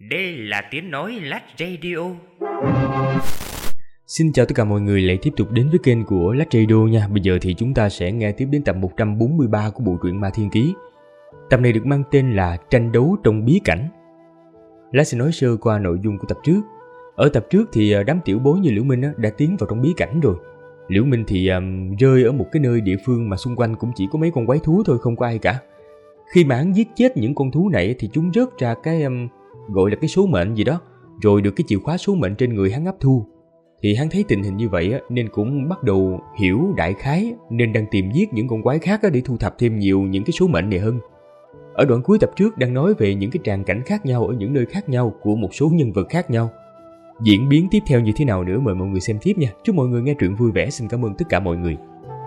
Đây là tiếng nói Lách Radio. Xin chào tất cả mọi người lại tiếp tục đến với kênh của Lách Radio nha. Bây giờ thì chúng ta sẽ nghe tiếp đến tập 143 của bộ truyện Ma Thiên Ký. Tập này được mang tên là Tranh đấu trong bí cảnh. Lách sẽ nói sơ qua nội dung của tập trước. Ở tập trước thì đám tiểu bối như Liễu Minh đã tiến vào trong bí cảnh rồi. Liễu Minh thì rơi ở một cái nơi địa phương mà xung quanh cũng chỉ có mấy con quái thú thôi, không có ai cả. Khi mà hắn giết chết những con thú này thì chúng rớt ra cái gọi là cái số mệnh gì đó, rồi được cái chìa khóa số mệnh trên người hắn hấp thu. Thì hắn thấy tình hình như vậy nên cũng bắt đầu hiểu đại khái, nên đang tìm giết những con quái khác để thu thập thêm nhiều những cái số mệnh này hơn. Ở đoạn cuối tập trước đang nói về những cái tràng cảnh khác nhau ở những nơi khác nhau của một số nhân vật khác nhau. Diễn biến tiếp theo như thế nào nữa mời mọi người xem tiếp nha. Chúc mọi người nghe truyện vui vẻ. Xin cảm ơn tất cả mọi người.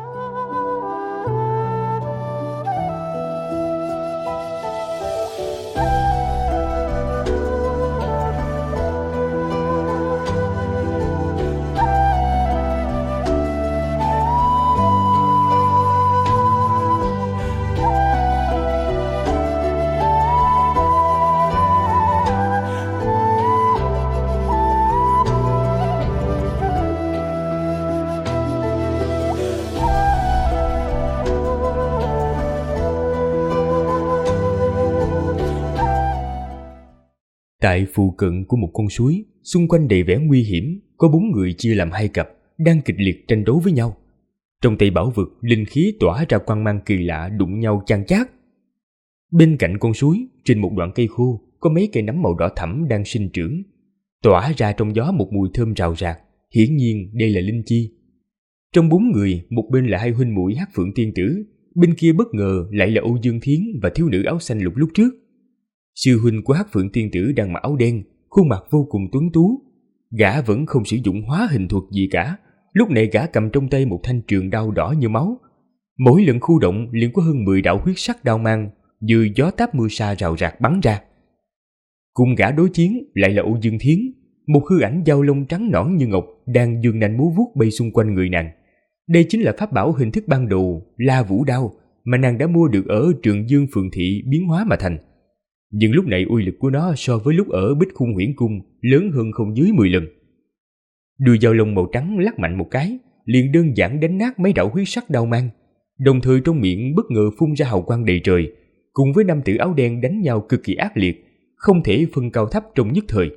Tại phụ cận của một con suối, xung quanh đầy vẻ nguy hiểm, có 4 người chia làm 2 cặp, đang kịch liệt tranh đấu với nhau. Trong tay bảo vật, linh khí tỏa ra quang mang kỳ lạ đụng nhau chan chát. Bên cạnh con suối, trên một đoạn cây khô, có mấy cây nấm màu đỏ thẫm đang sinh trưởng, tỏa ra trong gió một mùi thơm rào rạt, hiển nhiên đây là linh chi. Trong 4 người, một bên là hai huynh muội Hắc Phượng Tiên Tử, bên kia bất ngờ lại là Âu Dương Thiến và thiếu nữ áo xanh lục lúc trước. Sư huynh của Hắc Phượng Tiên Tử đang mặc áo đen, khuôn mặt vô cùng tuấn tú. Gã vẫn không sử dụng hóa hình thuật gì cả. Lúc này gã cầm trong tay một thanh trường đao đỏ như máu. Mỗi lần khu động liền có hơn 10 đạo huyết sắc đao mang như gió táp mưa sa rào rạt bắn ra. Cùng gã đối chiến lại là Âu Dương Thiến, một hư ảnh dao lông trắng nõn như ngọc đang giương nanh múa vuốt bay xung quanh người nàng. Đây chính là pháp bảo hình thức ban đầu La Vũ Đao mà nàng đã mua được ở Trường Dương Phường Thị biến hóa mà thành. Nhưng lúc này uy lực của nó so với lúc ở Bích Khung Huyễn Cung lớn hơn không dưới 10 lần. Đuôi dao lông màu trắng lắc mạnh một cái, liền đơn giản đánh nát mấy đạo huyết sắc đao mang, đồng thời trong miệng bất ngờ phun ra hào quang đầy trời, cùng với nam tử áo đen đánh nhau cực kỳ ác liệt, không thể phân cao thấp trong nhất thời.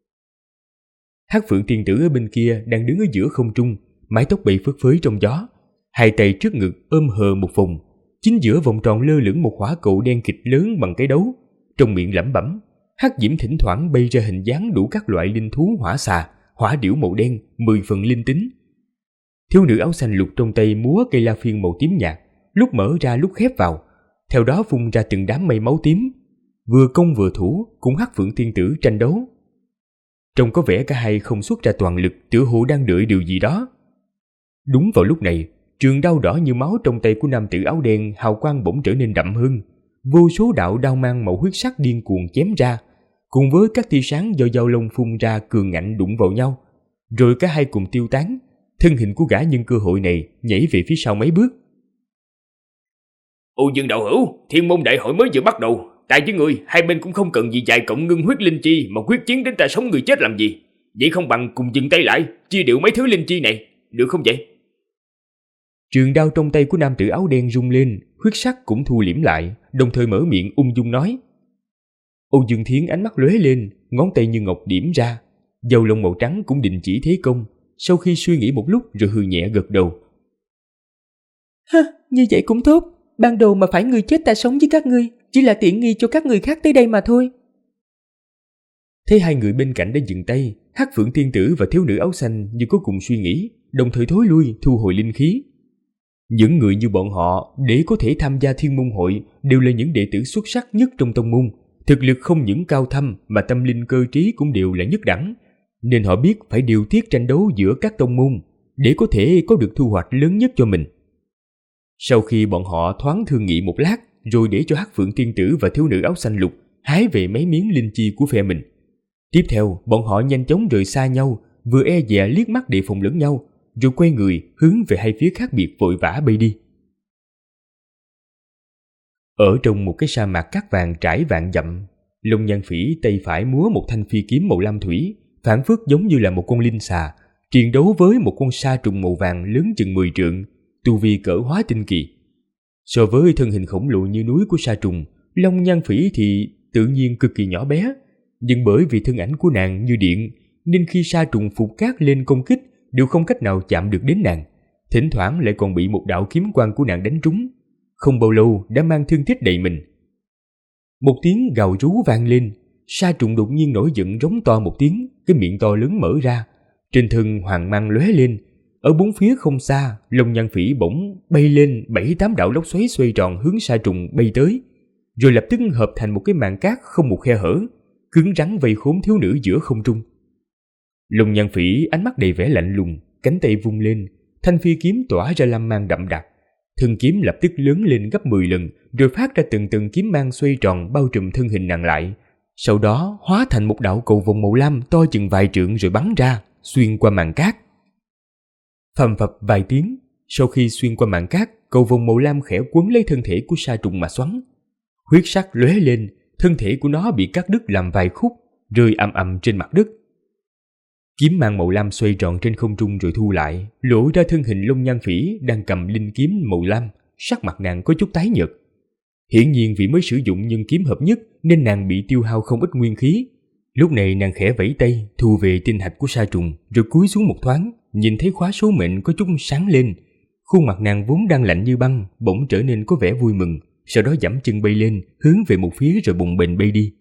Hắc Phượng Tiên Tử ở bên kia đang đứng ở giữa không trung, mái tóc bay phất phới trong gió, hai tay trước ngực ôm hờ một vòng, chính giữa vòng tròn lơ lửng một hỏa cầu đen kịch lớn bằng cái đấu. Trong miệng lẩm bẩm, hắc diễm thỉnh thoảng bay ra hình dáng đủ các loại linh thú hỏa xà, hỏa điểu màu đen, 10 phần linh tính. Thiếu nữ áo xanh lục trong tay múa cây la phiên màu tím nhạt, lúc mở ra lúc khép vào, theo đó phun ra từng đám mây máu tím, vừa công vừa thủ cùng Hắc Phượng Tiên Tử tranh đấu. Trông có vẻ cả hai không xuất ra toàn lực, tựa hồ đang đợi điều gì đó. Đúng vào lúc này, trường đao đỏ như máu trong tay của nam tử áo đen hào quang bỗng trở nên đậm hơn. Vô số đạo đao mang màu huyết sắc điên cuồng chém ra, cùng với các tia sáng do dao lông phun ra cường ngạnh đụng vào nhau, rồi cả hai cùng tiêu tán. Thân hình của gã nhân cơ hội này nhảy về phía sau mấy bước. Âu Dương đạo hữu, Thiên Môn đại hội mới vừa bắt đầu, ta với người hai bên cũng không cần gì dài cộng ngưng huyết linh chi mà quyết chiến đến ta sống người chết làm gì. Vậy không bằng cùng dừng tay lại, chia đều mấy thứ linh chi này, được không vậy? Trường đao trong tay của nam tử áo đen rung lên, huyết sắc cũng thu liễm lại, đồng thời mở miệng ung dung nói. Âu Dương Thiến ánh mắt lóe lên, ngón tay như ngọc điểm ra, dao lông màu trắng cũng đình chỉ thế công. Sau khi suy nghĩ một lúc rồi hừ nhẹ gật đầu. Như vậy cũng tốt, ban đầu mà phải người chết ta sống với các ngươi, chỉ là tiện nghi cho các người khác tới đây mà thôi. Thấy hai người bên cạnh đã dừng tay, Hắc Phượng Tiên Tử và thiếu nữ áo xanh như có cùng suy nghĩ, đồng thời thối lui thu hồi linh khí. Những người như bọn họ để có thể tham gia Thiên Môn hội đều là những đệ tử xuất sắc nhất trong tông môn, thực lực không những cao thâm mà tâm linh cơ trí cũng đều là nhất đẳng, nên họ biết phải điều tiết tranh đấu giữa các tông môn để có thể có được thu hoạch lớn nhất cho mình. Sau khi bọn họ thoáng thương nghị một lát, rồi để cho Hắc Phượng Tiên Tử và thiếu nữ áo xanh lục hái về mấy miếng linh chi của phe mình. Tiếp theo, bọn họ nhanh chóng rời xa nhau, vừa e dè liếc mắt đề phòng lẫn nhau, rồi quay người hướng về hai phía khác biệt vội vã bay đi. Ở trong một cái sa mạc cát vàng trải vạn dặm, Long Nhan Phỉ tay phải múa một thanh phi kiếm màu lam thủy, phảng phất giống như là một con linh xà, triền đấu với một con sa trùng màu vàng lớn chừng 10 trượng, tu vi cỡ hóa tinh kỳ. So với thân hình khổng lồ như núi của sa trùng, Long Nhan Phỉ thì tự nhiên cực kỳ nhỏ bé, nhưng bởi vì thân ảnh của nàng như điện, nên khi sa trùng phục cát lên công kích đều không cách nào chạm được đến nàng, thỉnh thoảng lại còn bị một đạo kiếm quang của nàng đánh trúng, không bao lâu đã mang thương tích đầy mình. Một tiếng gào rú vang lên, sa trùng đột nhiên nổi giận rống to một tiếng, cái miệng to lớn mở ra, trên thân hoàng mang lóe lên. Ở bốn phía không xa, Long Nhan Phỉ bỗng bay lên 7-8 đạo lốc xoáy xoay tròn hướng sa trùng bay tới, rồi lập tức hợp thành một cái màn cát không một khe hở, cứng rắn vây khốn thiếu nữ giữa không trung. Long Nhan Phỉ ánh mắt đầy vẻ lạnh lùng, cánh tay vung lên, thanh phi kiếm tỏa ra lam mang đậm đặc, thân kiếm lập tức lớn lên gấp 10 lần, rồi phát ra từng từng kiếm mang xoay tròn bao trùm thân hình nàng lại, sau đó hóa thành một đạo cầu vồng màu lam to chừng vài trượng rồi bắn ra, xuyên qua màn cát. Phầm phập vài tiếng, sau khi xuyên qua màn cát, cầu vồng màu lam khẽ quấn lấy thân thể của sa trùng mà xoắn. Huyết sắc lóe lên, thân thể của nó bị cắt đứt làm vài khúc, rơi ầm ầm trên mặt đất. Kiếm mang màu lam xoay tròn trên không trung rồi thu lại, lộ ra thân hình Long Nhan Phỉ đang cầm linh kiếm màu lam, sắc mặt nàng có chút tái nhợt. Hiển nhiên vì mới sử dụng nhân kiếm hợp nhất nên nàng bị tiêu hao không ít nguyên khí. Lúc này nàng khẽ vẫy tay, thu về tinh hạch của sa trùng, rồi cúi xuống một thoáng, nhìn thấy khóa số mệnh có chút sáng lên. Khuôn mặt nàng vốn đang lạnh như băng, bỗng trở nên có vẻ vui mừng, sau đó giẫm chân bay lên, hướng về một phía rồi bùng bềnh bay đi.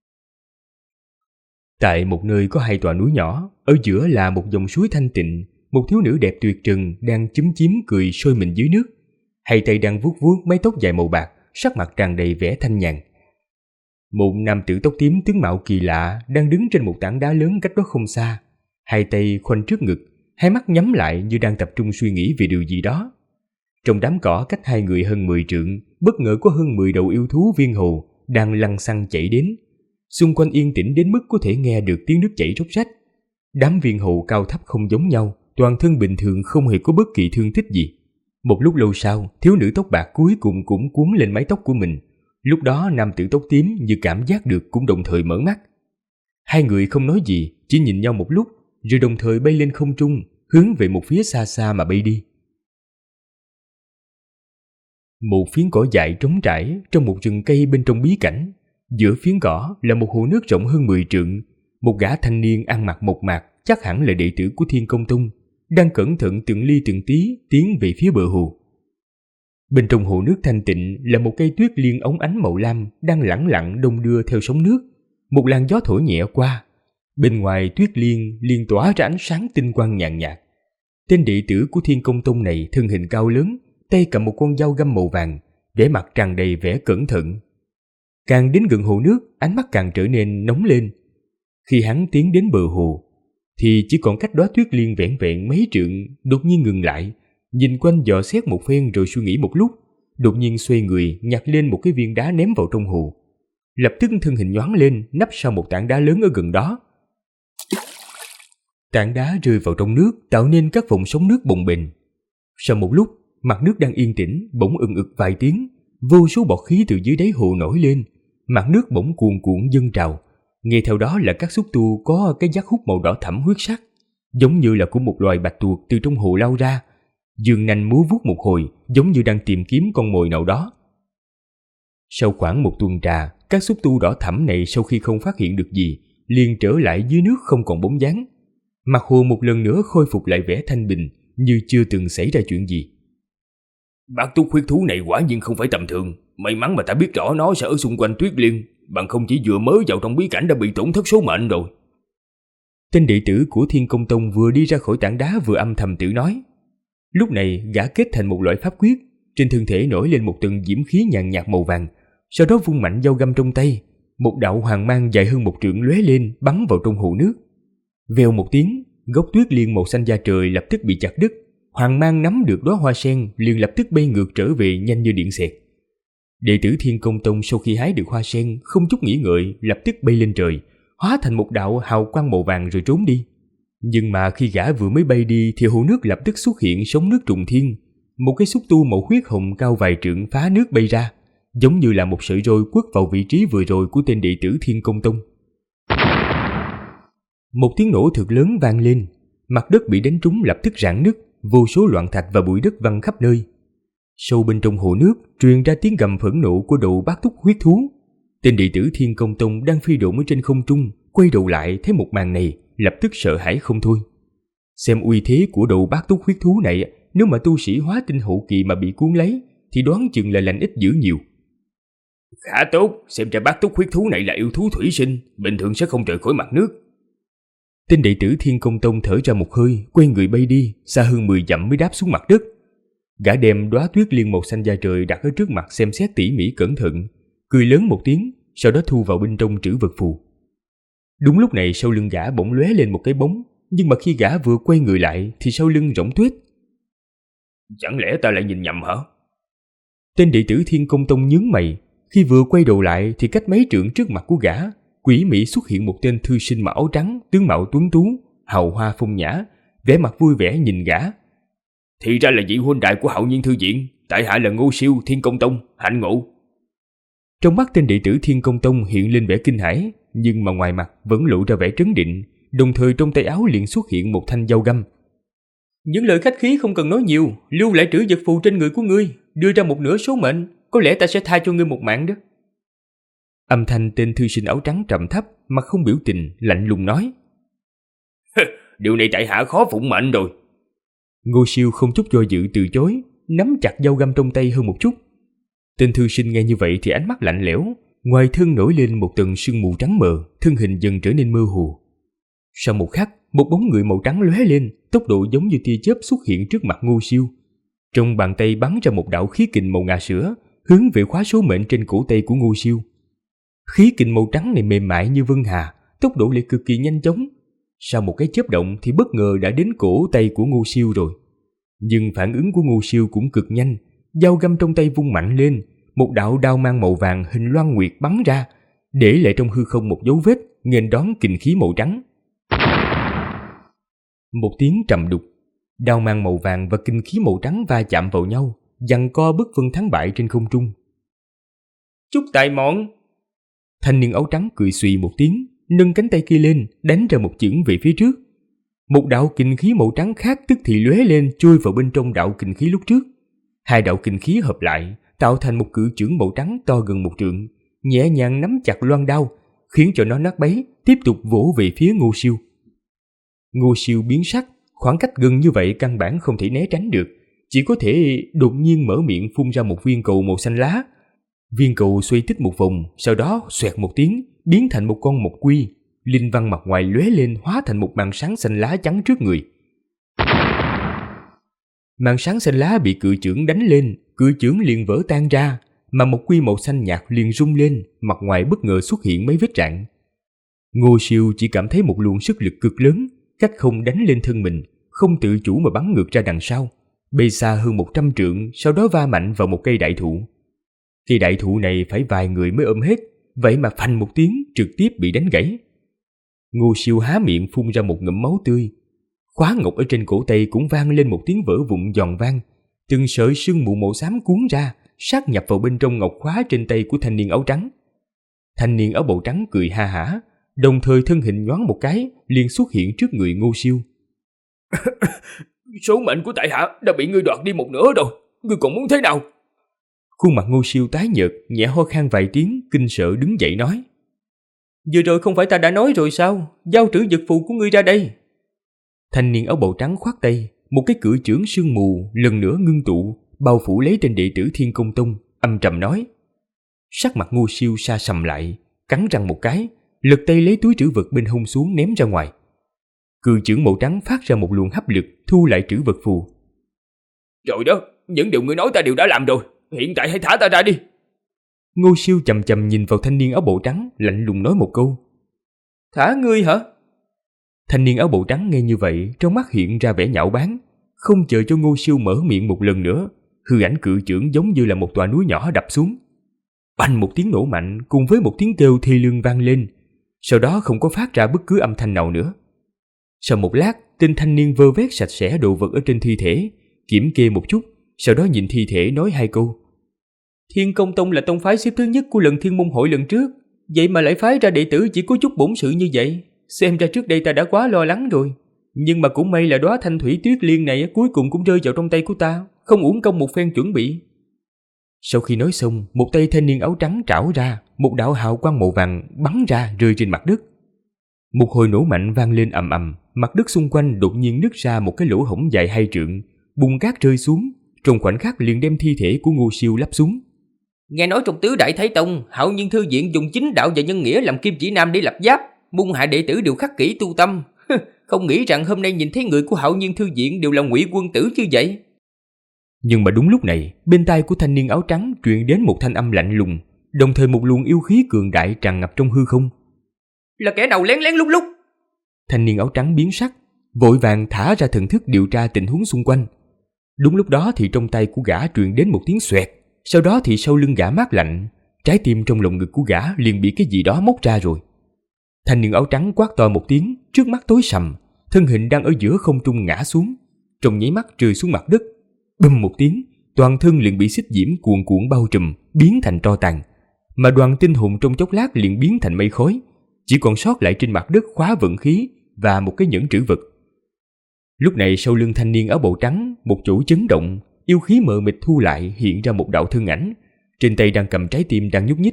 Tại một nơi có 2 tòa núi nhỏ, ở giữa là một dòng suối thanh tịnh, một thiếu nữ đẹp tuyệt trần đang chúm chím cười sôi mình dưới nước, hai tay đang vuốt vuốt mái tóc dài màu bạc, sắc mặt tràn đầy vẻ thanh nhàn. Một nam tử tóc tím tướng mạo kỳ lạ đang đứng trên một tảng đá lớn cách đó không xa, hai tay khoanh trước ngực, hai mắt nhắm lại như đang tập trung suy nghĩ về điều gì đó. Trong đám cỏ cách hai người hơn 10 trượng, bất ngờ có hơn 10 đầu yêu thú viên hồ đang lăng xăng chạy đến. Xung quanh yên tĩnh đến mức có thể nghe được tiếng nước chảy róc rách. Đám viên hồ cao thấp không giống nhau, toàn thân bình thường không hề có bất kỳ thương tích gì. Một lúc lâu sau, thiếu nữ tóc bạc cuối cùng cũng cuốn lên mái tóc của mình. Lúc đó nam tử tóc tím như cảm giác được cũng đồng thời mở mắt. Hai người không nói gì, chỉ nhìn nhau một lúc, rồi đồng thời bay lên không trung, hướng về một phía xa xa mà bay đi. Một phiến cỏ dại trống trải trong một rừng cây bên trong bí cảnh. Giữa phiến cỏ là một hồ nước rộng hơn 10 trượng. Một gã thanh niên ăn mặc mộc mạc, chắc hẳn là đệ tử của Thiên Công Tông, đang cẩn thận từng ly từng tí tiến về phía bờ hồ. Bên trong hồ nước thanh tịnh là một cây tuyết liên óng ánh màu lam đang lẳng lặng đong đưa theo sóng nước. Một làn gió thổi nhẹ qua, bên ngoài tuyết liên liền tỏa ra ánh sáng tinh quang nhàn nhạt. Tên đệ tử của Thiên Công Tông này thân hình cao lớn, tay cầm một con dao găm màu vàng, vẻ mặt tràn đầy vẻ cẩn thận. Càng đến gần hồ nước, ánh mắt càng trở nên nóng lên. Khi hắn tiến đến bờ hồ, thì chỉ còn cách đóa tuyết liên vẹn vẹn mấy trượng, đột nhiên ngừng lại, nhìn quanh dò xét một phen rồi suy nghĩ một lúc, đột nhiên xoay người nhặt lên một cái viên đá ném vào trong hồ. Lập tức thân hình nhoáng lên, nấp sau một tảng đá lớn ở gần đó. Tảng đá rơi vào trong nước, tạo nên các vòng sóng nước bồng bềnh. Sau một lúc, mặt nước đang yên tĩnh bỗng ừng ực vài tiếng, vô số bọt khí từ dưới đáy hồ nổi lên, mặt nước bỗng cuồn cuộn dâng trào. Nghe theo đó là các xúc tu có cái giác hút màu đỏ thẫm huyết sắc, giống như là của một loài bạch tuộc từ trong hồ lao ra, dương nanh múa vuốt một hồi, giống như đang tìm kiếm con mồi nào đó. Sau khoảng một tuần trà, các xúc tu đỏ thẫm này sau khi không phát hiện được gì, liền trở lại dưới nước không còn bóng dáng. Mặt hồ một lần nữa khôi phục lại vẻ thanh bình, như chưa từng xảy ra chuyện gì. Bác túc huyết thú này quả nhiên không phải tầm thường, may mắn mà ta biết rõ nó sẽ ở xung quanh tuyết liên, bằng không chỉ vừa mới vào trong bí cảnh đã bị tổn thất số mệnh rồi. Tên đệ tử của Thiên Công Tông vừa đi ra khỏi tảng đá vừa âm thầm tự nói. Lúc này gã kết thành một loại pháp quyết, trên thân thể nổi lên một tầng diễm khí nhàn nhạt màu vàng, sau đó vung mạnh dao găm trong tay, một đạo hoàng mang dài hơn 1 trượng lóe lên bắn vào trong hồ nước. Vèo một tiếng, gốc tuyết liên màu xanh da trời lập tức bị chặt đứt. Hoàng mang nắm được đóa hoa sen liền lập tức bay ngược trở về nhanh như điện xẹt. Đệ tử Thiên Công Tông sau khi hái được hoa sen không chút nghĩ ngợi lập tức bay lên trời, hóa thành một đạo hào quang màu vàng rồi trốn đi. Nhưng mà khi gã vừa mới bay đi thì hồ nước lập tức xuất hiện sóng nước trùng thiên, một cái xúc tu màu huyết hồng cao vài trượng phá nước bay ra, giống như là một sợi roi quất vào vị trí vừa rồi của tên đệ tử Thiên Công Tông. Một tiếng nổ thật lớn vang lên, mặt đất bị đánh trúng lập tức rạn nứt, vô số loạn thạch và bụi đất văng khắp nơi. Sâu bên trong hồ nước truyền ra tiếng gầm phẫn nộ của đầu bát túc huyết thú. Tên đệ tử Thiên Công Tông đang phi độn ở trên không trung, quay đầu lại thấy một màn này, lập tức sợ hãi không thôi. Xem uy thế của đầu bát túc huyết thú này, nếu mà tu sĩ hóa tinh hậu kỳ mà bị cuốn lấy, thì đoán chừng là lành ít dữ nhiều. Khá tốt, xem ra bát túc huyết thú này là yêu thú thủy sinh, bình thường sẽ không rời khỏi mặt nước. Tên đệ tử Thiên Công Tông thở ra một hơi, quay người bay đi, xa hơn 10 dặm mới đáp xuống mặt đất. Gã đem đóa tuyết liên màu xanh da trời đặt ở trước mặt xem xét tỉ mỉ cẩn thận, cười lớn một tiếng, sau đó thu vào bên trong trữ vật phù. Đúng lúc này sau lưng gã bỗng lóe lên một cái bóng, nhưng mà khi gã vừa quay người lại thì sau lưng rỗng tuếch. Chẳng lẽ ta lại nhìn nhầm hả? Tên đệ tử Thiên Công Tông nhướng mày, khi vừa quay đầu lại thì cách mấy trượng trước mặt của gã, quỷ mị xuất hiện một tên thư sinh mặc áo trắng, tướng mạo tuấn tú, hào hoa phong nhã, vẻ mặt vui vẻ nhìn gã. Thì ra là vị huynh đại của Hạo Nhiên thư viện, tại hạ là Ngô Siêu, Thiên Công Tông, hạnh ngộ. Trong mắt tên đệ tử Thiên Công Tông hiện lên vẻ kinh hãi, nhưng mà ngoài mặt vẫn lộ ra vẻ trấn định, đồng thời trong tay áo liền xuất hiện một thanh dao găm. Những lời khách khí không cần nói nhiều, lưu lại trữ vật phù trên người của ngươi, đưa ra một nửa số mệnh, có lẽ ta sẽ tha cho ngươi một mạng đó. Âm thanh tên thư sinh áo trắng trầm thấp, mặt không biểu tình, lạnh lùng nói. Điều này tại hạ khó phụng mệnh rồi. Ngô Siêu không chút do dự từ chối, nắm chặt dao găm trong tay hơn một chút. Tên thư sinh nghe như vậy thì ánh mắt lạnh lẽo, ngoài thân nổi lên một tầng sương mù trắng mờ, thân hình dần trở nên mơ hồ. Sau một khắc, một bóng người màu trắng lóe lên, tốc độ giống như tia chớp xuất hiện trước mặt Ngô Siêu. Trong bàn tay bắn ra một đạo khí kình màu ngà sữa, hướng về khóa số mệnh trên cổ tay của Ngô Siêu. Khí kình màu trắng này mềm mại như vân hà, tốc độ lại cực kỳ nhanh chóng. Sau một cái chớp động thì bất ngờ đã đến cổ tay của Ngô Siêu rồi. Nhưng phản ứng của Ngô Siêu cũng cực nhanh, dao găm trong tay vung mạnh lên, một đạo đao mang màu vàng hình loan nguyệt bắn ra, để lại trong hư không một dấu vết, nghênh đón kình khí màu trắng. Một tiếng trầm đục, đao mang màu vàng và kình khí màu trắng va chạm vào nhau, giằng co bất phân thắng bại trên không trung. Chúc tài mọn! Thanh niên áo trắng cười xùy một tiếng, nâng cánh tay kia lên, đánh ra một chưởng về phía trước. Một đạo kình khí màu trắng khác tức thì lóe lên chui vào bên trong đạo kình khí lúc trước. Hai đạo kình khí hợp lại, tạo thành một cự chưởng màu trắng to gần một trượng, nhẹ nhàng nắm chặt loan đao, khiến cho nó nát bấy, tiếp tục vỗ về phía Ngô Siêu. Ngô Siêu biến sắc, khoảng cách gần như vậy căn bản không thể né tránh được, chỉ có thể đột nhiên mở miệng phun ra một viên cầu màu xanh lá. Viên cầu xoay tít một vòng, sau đó xoẹt một tiếng, biến thành một con mộc quy, linh văn mặt ngoài lóe lên hóa thành một màn sáng xanh lá chắn trước người. Màn sáng xanh lá bị cự chưởng đánh lên, cự chưởng liền vỡ tan ra, mà mộc quy màu xanh nhạt liền rung lên, mặt ngoài bất ngờ xuất hiện mấy vết rạn. Ngô Siêu chỉ cảm thấy một luồng sức lực cực lớn, cách không đánh lên thân mình, không tự chủ mà bắn ngược ra đằng sau, bay xa hơn 100 trượng, sau đó va mạnh vào một cây đại thụ. Cây đại thụ này phải vài người mới ôm hết, vậy mà phanh một tiếng trực tiếp bị đánh gãy. Ngô Siêu há miệng phun ra một ngụm máu tươi. Khóa ngọc ở trên cổ tay cũng vang lên một tiếng vỡ vụn giòn vang, từng sợi sương mù màu xám cuốn ra, sát nhập vào bên trong ngọc khóa trên tay của thanh niên áo trắng. Thanh niên áo bào trắng cười ha hả, đồng thời thân hình nhoáng một cái liền xuất hiện trước người Ngô Siêu. Số mệnh của tại hạ đã bị ngươi đoạt đi một nửa rồi, ngươi còn muốn thế nào? Khuôn mặt Ngô Siêu tái nhợt, nhẹ ho khan vài tiếng, kinh sợ đứng dậy nói. Vừa rồi không phải ta đã nói rồi sao, giao trữ vật phù của ngươi ra đây. Thanh niên áo bào trắng khoát tay, một cái cự chưởng sương mù lần nữa ngưng tụ, bao phủ lấy trên đệ tử Thiên Công Tông, âm trầm nói. Sắc mặt Ngô Siêu sa sầm lại, cắn răng một cái, lật tay lấy túi trữ vật bên hông xuống ném ra ngoài. Cự chưởng màu trắng phát ra một luồng hấp lực, thu lại trữ vật phù. Rồi đó, những điều ngươi nói ta đều đã làm rồi, hiện tại hãy thả ta ra đi. Ngô Siêu chầm chầm nhìn vào thanh niên áo bào trắng, lạnh lùng nói một câu. Thả ngươi hả? Thanh niên áo bào trắng nghe như vậy, trong mắt hiện ra vẻ nhạo báng, không chờ cho Ngô Siêu mở miệng một lần nữa, hư ảnh cự chưởng giống như là một tòa núi nhỏ đập xuống. Bành một tiếng nổ mạnh cùng với một tiếng kêu thê lương vang lên, sau đó không có phát ra bất cứ âm thanh nào nữa. Sau một lát, tên thanh niên vơ vét sạch sẽ đồ vật ở trên thi thể, kiểm kê một chút, sau đó nhìn thi thể nói hai câu. Thiên Công Tông là tông phái xếp thứ nhất của lần Thiên Môn Hội lần trước, vậy mà lại phái ra đệ tử chỉ có chút bổn sự như vậy. Xem ra trước đây ta đã quá lo lắng rồi. Nhưng mà cũng may là đóa Thanh Thủy Tuyết Liên này cuối cùng cũng rơi vào trong tay của ta, không uổng công một phen chuẩn bị. Sau khi nói xong, một tay thanh niên áo trắng trảo ra, một đạo hào quang màu vàng bắn ra rơi trên mặt đất. Một hồi nổ mạnh vang lên ầm ầm, mặt đất xung quanh đột nhiên nứt ra một cái lỗ hổng dài 2 trượng, bùn cát rơi xuống, trong khoảnh khắc liền đem thi thể của Ngô Siêu lắp xuống. Nghe nói trong Tứ Đại Thái Tông, Hạo Nhiên Thư Viện dùng chính đạo và nhân nghĩa làm kim chỉ nam để lập giáp, môn hạ đệ tử đều khắc kỹ tu tâm. Không nghĩ rằng hôm nay nhìn thấy người của Hạo Nhiên Thư Viện đều là Ngụy quân tử như vậy. Nhưng mà đúng lúc này, bên tai của thanh niên áo trắng truyền đến một thanh âm lạnh lùng, đồng thời một luồng yêu khí cường đại tràn ngập trong hư không. Là kẻ nào lén lén lúc lúc? Thanh niên áo trắng biến sắc, vội vàng thả ra thần thức điều tra tình huống xung quanh. Đúng lúc đó thì trong tay của gã truyền đến một tiếng xoẹt, sau đó thì sau lưng gã mát lạnh, trái tim trong lồng ngực của gã liền bị cái gì đó móc ra rồi. Thanh niên áo trắng quát to một tiếng, trước mắt tối sầm, thân hình đang ở giữa không trung ngã xuống, trong nháy mắt rơi xuống mặt đất. Bùm một tiếng, toàn thân liền bị xích diễm cuồn cuộn bao trùm, biến thành tro tàn, mà đoàn tinh hồn trong chốc lát liền biến thành mây khói, chỉ còn sót lại trên mặt đất khóa vận khí và một cái nhẫn trữ vật. Lúc này sau lưng thanh niên áo bào trắng, một chỗ chấn động, yêu khí mờ mịt thu lại, hiện ra một đạo thân ảnh, trên tay đang cầm trái tim đang nhúc nhích.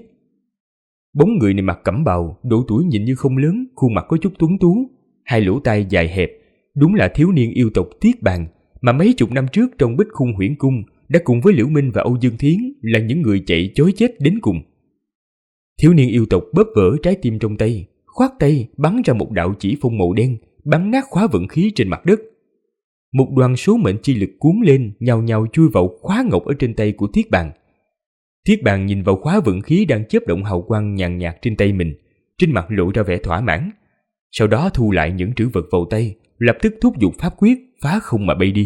Bóng người này mặc cẩm bào, độ tuổi nhìn như không lớn, khuôn mặt có chút tuấn tú, hai lỗ tai dài hẹp, đúng là thiếu niên yêu tộc Tiết Bàn mà mấy chục năm trước trong Bích Khung Huyễn Cung đã cùng với Liễu Minh và Âu Dương Thiến là những người chạy chối chết đến cùng. Thiếu niên yêu tộc bóp vỡ trái tim trong tay, khoát tay bắn ra một đạo chỉ phong màu đen, bắn nát khóa vận khí trên mặt đất. Một đoàn số mệnh chi lực cuốn lên, nhào nhào chui vào khóa ngọc ở trên tay của Thiết Bàn. Thiết Bàn nhìn vào khóa vận khí đang chớp động hào quang nhàn nhạt trên tay mình, trên mặt lộ ra vẻ thỏa mãn. Sau đó thu lại những trữ vật vào tay, lập tức thúc giục pháp quyết phá không mà bay đi.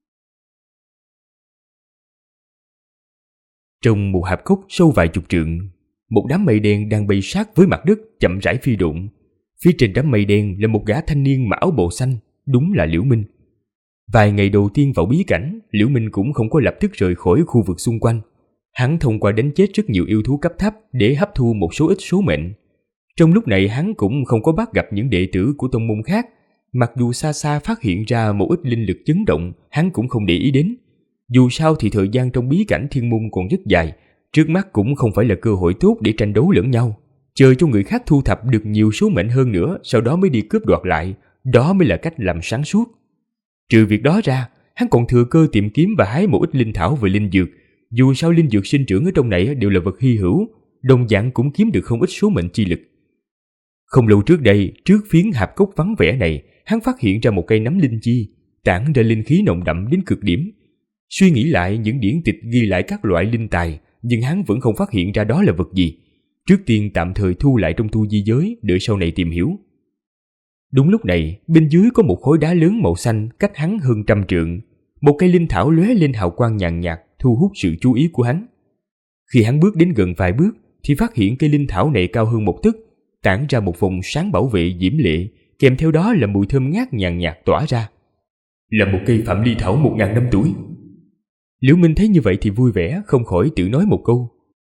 Trong một hạp cốc sâu vài chục trượng, một đám mây đen đang bay sát với mặt đất chậm rãi phi độn. Phía trên đám mây đen là một gã thanh niên mặc áo bào xanh, đúng là Liễu Minh. Vài ngày đầu tiên vào bí cảnh, Liễu Minh cũng không có lập tức rời khỏi khu vực xung quanh. Hắn thông qua đánh chết rất nhiều yêu thú cấp thấp để hấp thu một số ít số mệnh. Trong lúc này hắn cũng không có bắt gặp những đệ tử của tông môn khác, mặc dù xa xa phát hiện ra một ít linh lực chấn động, hắn cũng không để ý đến. Dù sao thì thời gian trong bí cảnh thiên môn còn rất dài, trước mắt cũng không phải là cơ hội tốt để tranh đấu lẫn nhau. Chờ cho người khác thu thập được nhiều số mệnh hơn nữa, sau đó mới đi cướp đoạt lại, đó mới là cách làm sáng suốt. Trừ việc đó ra, hắn còn thừa cơ tìm kiếm và hái một ít linh thảo về linh dược. Dù sao linh dược sinh trưởng ở trong này đều là vật hy hữu, đồng dạng cũng kiếm được không ít số mệnh chi lực. Không lâu trước đây, trước phiến hạp cốc vắng vẻ này, hắn phát hiện ra một cây nấm linh chi, tản ra linh khí nồng đậm đến cực điểm. Suy nghĩ lại những điển tịch ghi lại các loại linh tài, nhưng hắn vẫn không phát hiện ra đó là vật gì. Trước tiên tạm thời thu lại trong tu di giới, đợi sau này tìm hiểu. Đúng lúc này, bên dưới có một khối đá lớn màu xanh cách hắn hơn 100 trượng. Một cây linh thảo lóe lên hào quang nhàn nhạt, thu hút sự chú ý của hắn. Khi hắn bước đến gần vài bước, thì phát hiện cây linh thảo này cao hơn một tấc, tản ra một vòng sáng bảo vệ diễm lệ, kèm theo đó là mùi thơm ngát nhàn nhạt tỏa ra. Là một cây Phạm Ly Thảo 1000 năm tuổi. Liễu Minh thấy như vậy thì vui vẻ, không khỏi tự nói một câu.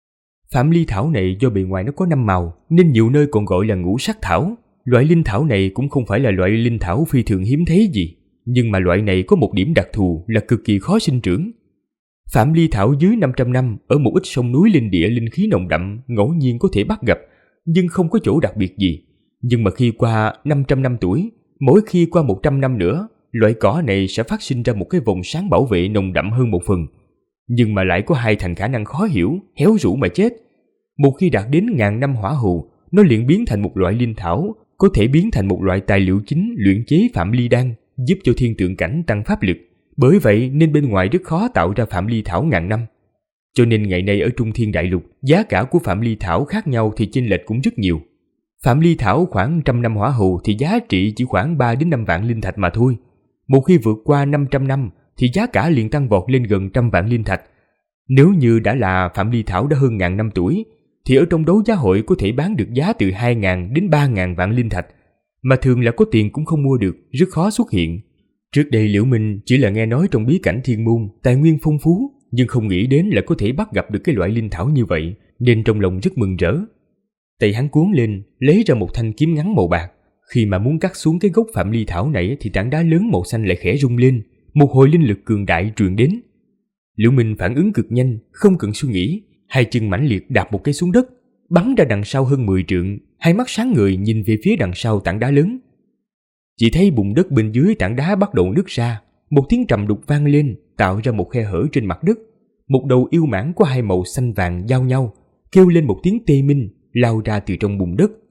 Phạm Ly Thảo này do bề ngoài nó có 5 màu, nên nhiều nơi còn gọi là ngũ sắc thảo. Loại linh thảo này cũng không phải là loại linh thảo phi thường hiếm thấy gì, nhưng mà loại này có một điểm đặc thù là cực kỳ khó sinh trưởng. Phạm Ly Thảo dưới 500 năm ở một ít sông núi linh địa linh khí nồng đậm ngẫu nhiên có thể bắt gặp, nhưng không có chỗ đặc biệt gì. Nhưng mà khi qua 500 năm tuổi, mỗi khi qua 100 năm nữa, loại cỏ này sẽ phát sinh ra một cái vòng sáng bảo vệ nồng đậm hơn một phần, nhưng mà lại có hai thành khả năng khó hiểu, héo rũ mà chết. Một khi đạt đến 1000 năm hỏa hù, nó liền biến thành một loại linh thảo, có thể biến thành một loại tài liệu chính luyện chế Phạm Ly đan, giúp cho thiên tượng cảnh tăng pháp lực. Bởi vậy nên bên ngoài rất khó tạo ra Phạm Ly thảo 1000 năm. Cho nên ngày nay ở Trung Thiên Đại Lục, giá cả của Phạm Ly thảo khác nhau thì chênh lệch cũng rất nhiều. Phạm Ly thảo khoảng 100 năm hỏa hù thì giá trị chỉ khoảng 3 đến 5 vạn linh thạch mà thôi. Một khi vượt qua 500 năm thì giá cả liền tăng vọt lên gần 100 vạn linh thạch. Nếu như đã là Phạm Ly thảo đã hơn 1000 năm tuổi, thì ở trong đấu giá hội có thể bán được giá từ 2000 đến 3000 vạn linh thạch, mà thường là có tiền cũng không mua được, rất khó xuất hiện. Trước đây Liễu Minh chỉ là nghe nói trong bí cảnh thiên môn tài nguyên phong phú, nhưng không nghĩ đến là có thể bắt gặp được cái loại linh thảo như vậy, nên trong lòng rất mừng rỡ. Tay hắn cuốn lên, lấy ra một thanh kiếm ngắn màu bạc. Khi mà muốn cắt xuống cái gốc phạm ly thảo này thì tảng đá lớn màu xanh lại khẽ rung lên, một hồi linh lực cường đại truyền đến. Liễu Minh phản ứng cực nhanh, không cần suy nghĩ, hai chân mãnh liệt đạp một cái xuống đất, bắn ra đằng sau hơn 10 trượng, hai mắt sáng ngời nhìn về phía đằng sau tảng đá lớn. Chỉ thấy bùn đất bên dưới tảng đá bắt đầu nứt ra, một tiếng trầm đục vang lên, tạo ra một khe hở trên mặt đất. Một đầu yêu mãng có hai màu xanh vàng giao nhau, kêu lên một tiếng tê minh, lao ra từ trong bùn đất.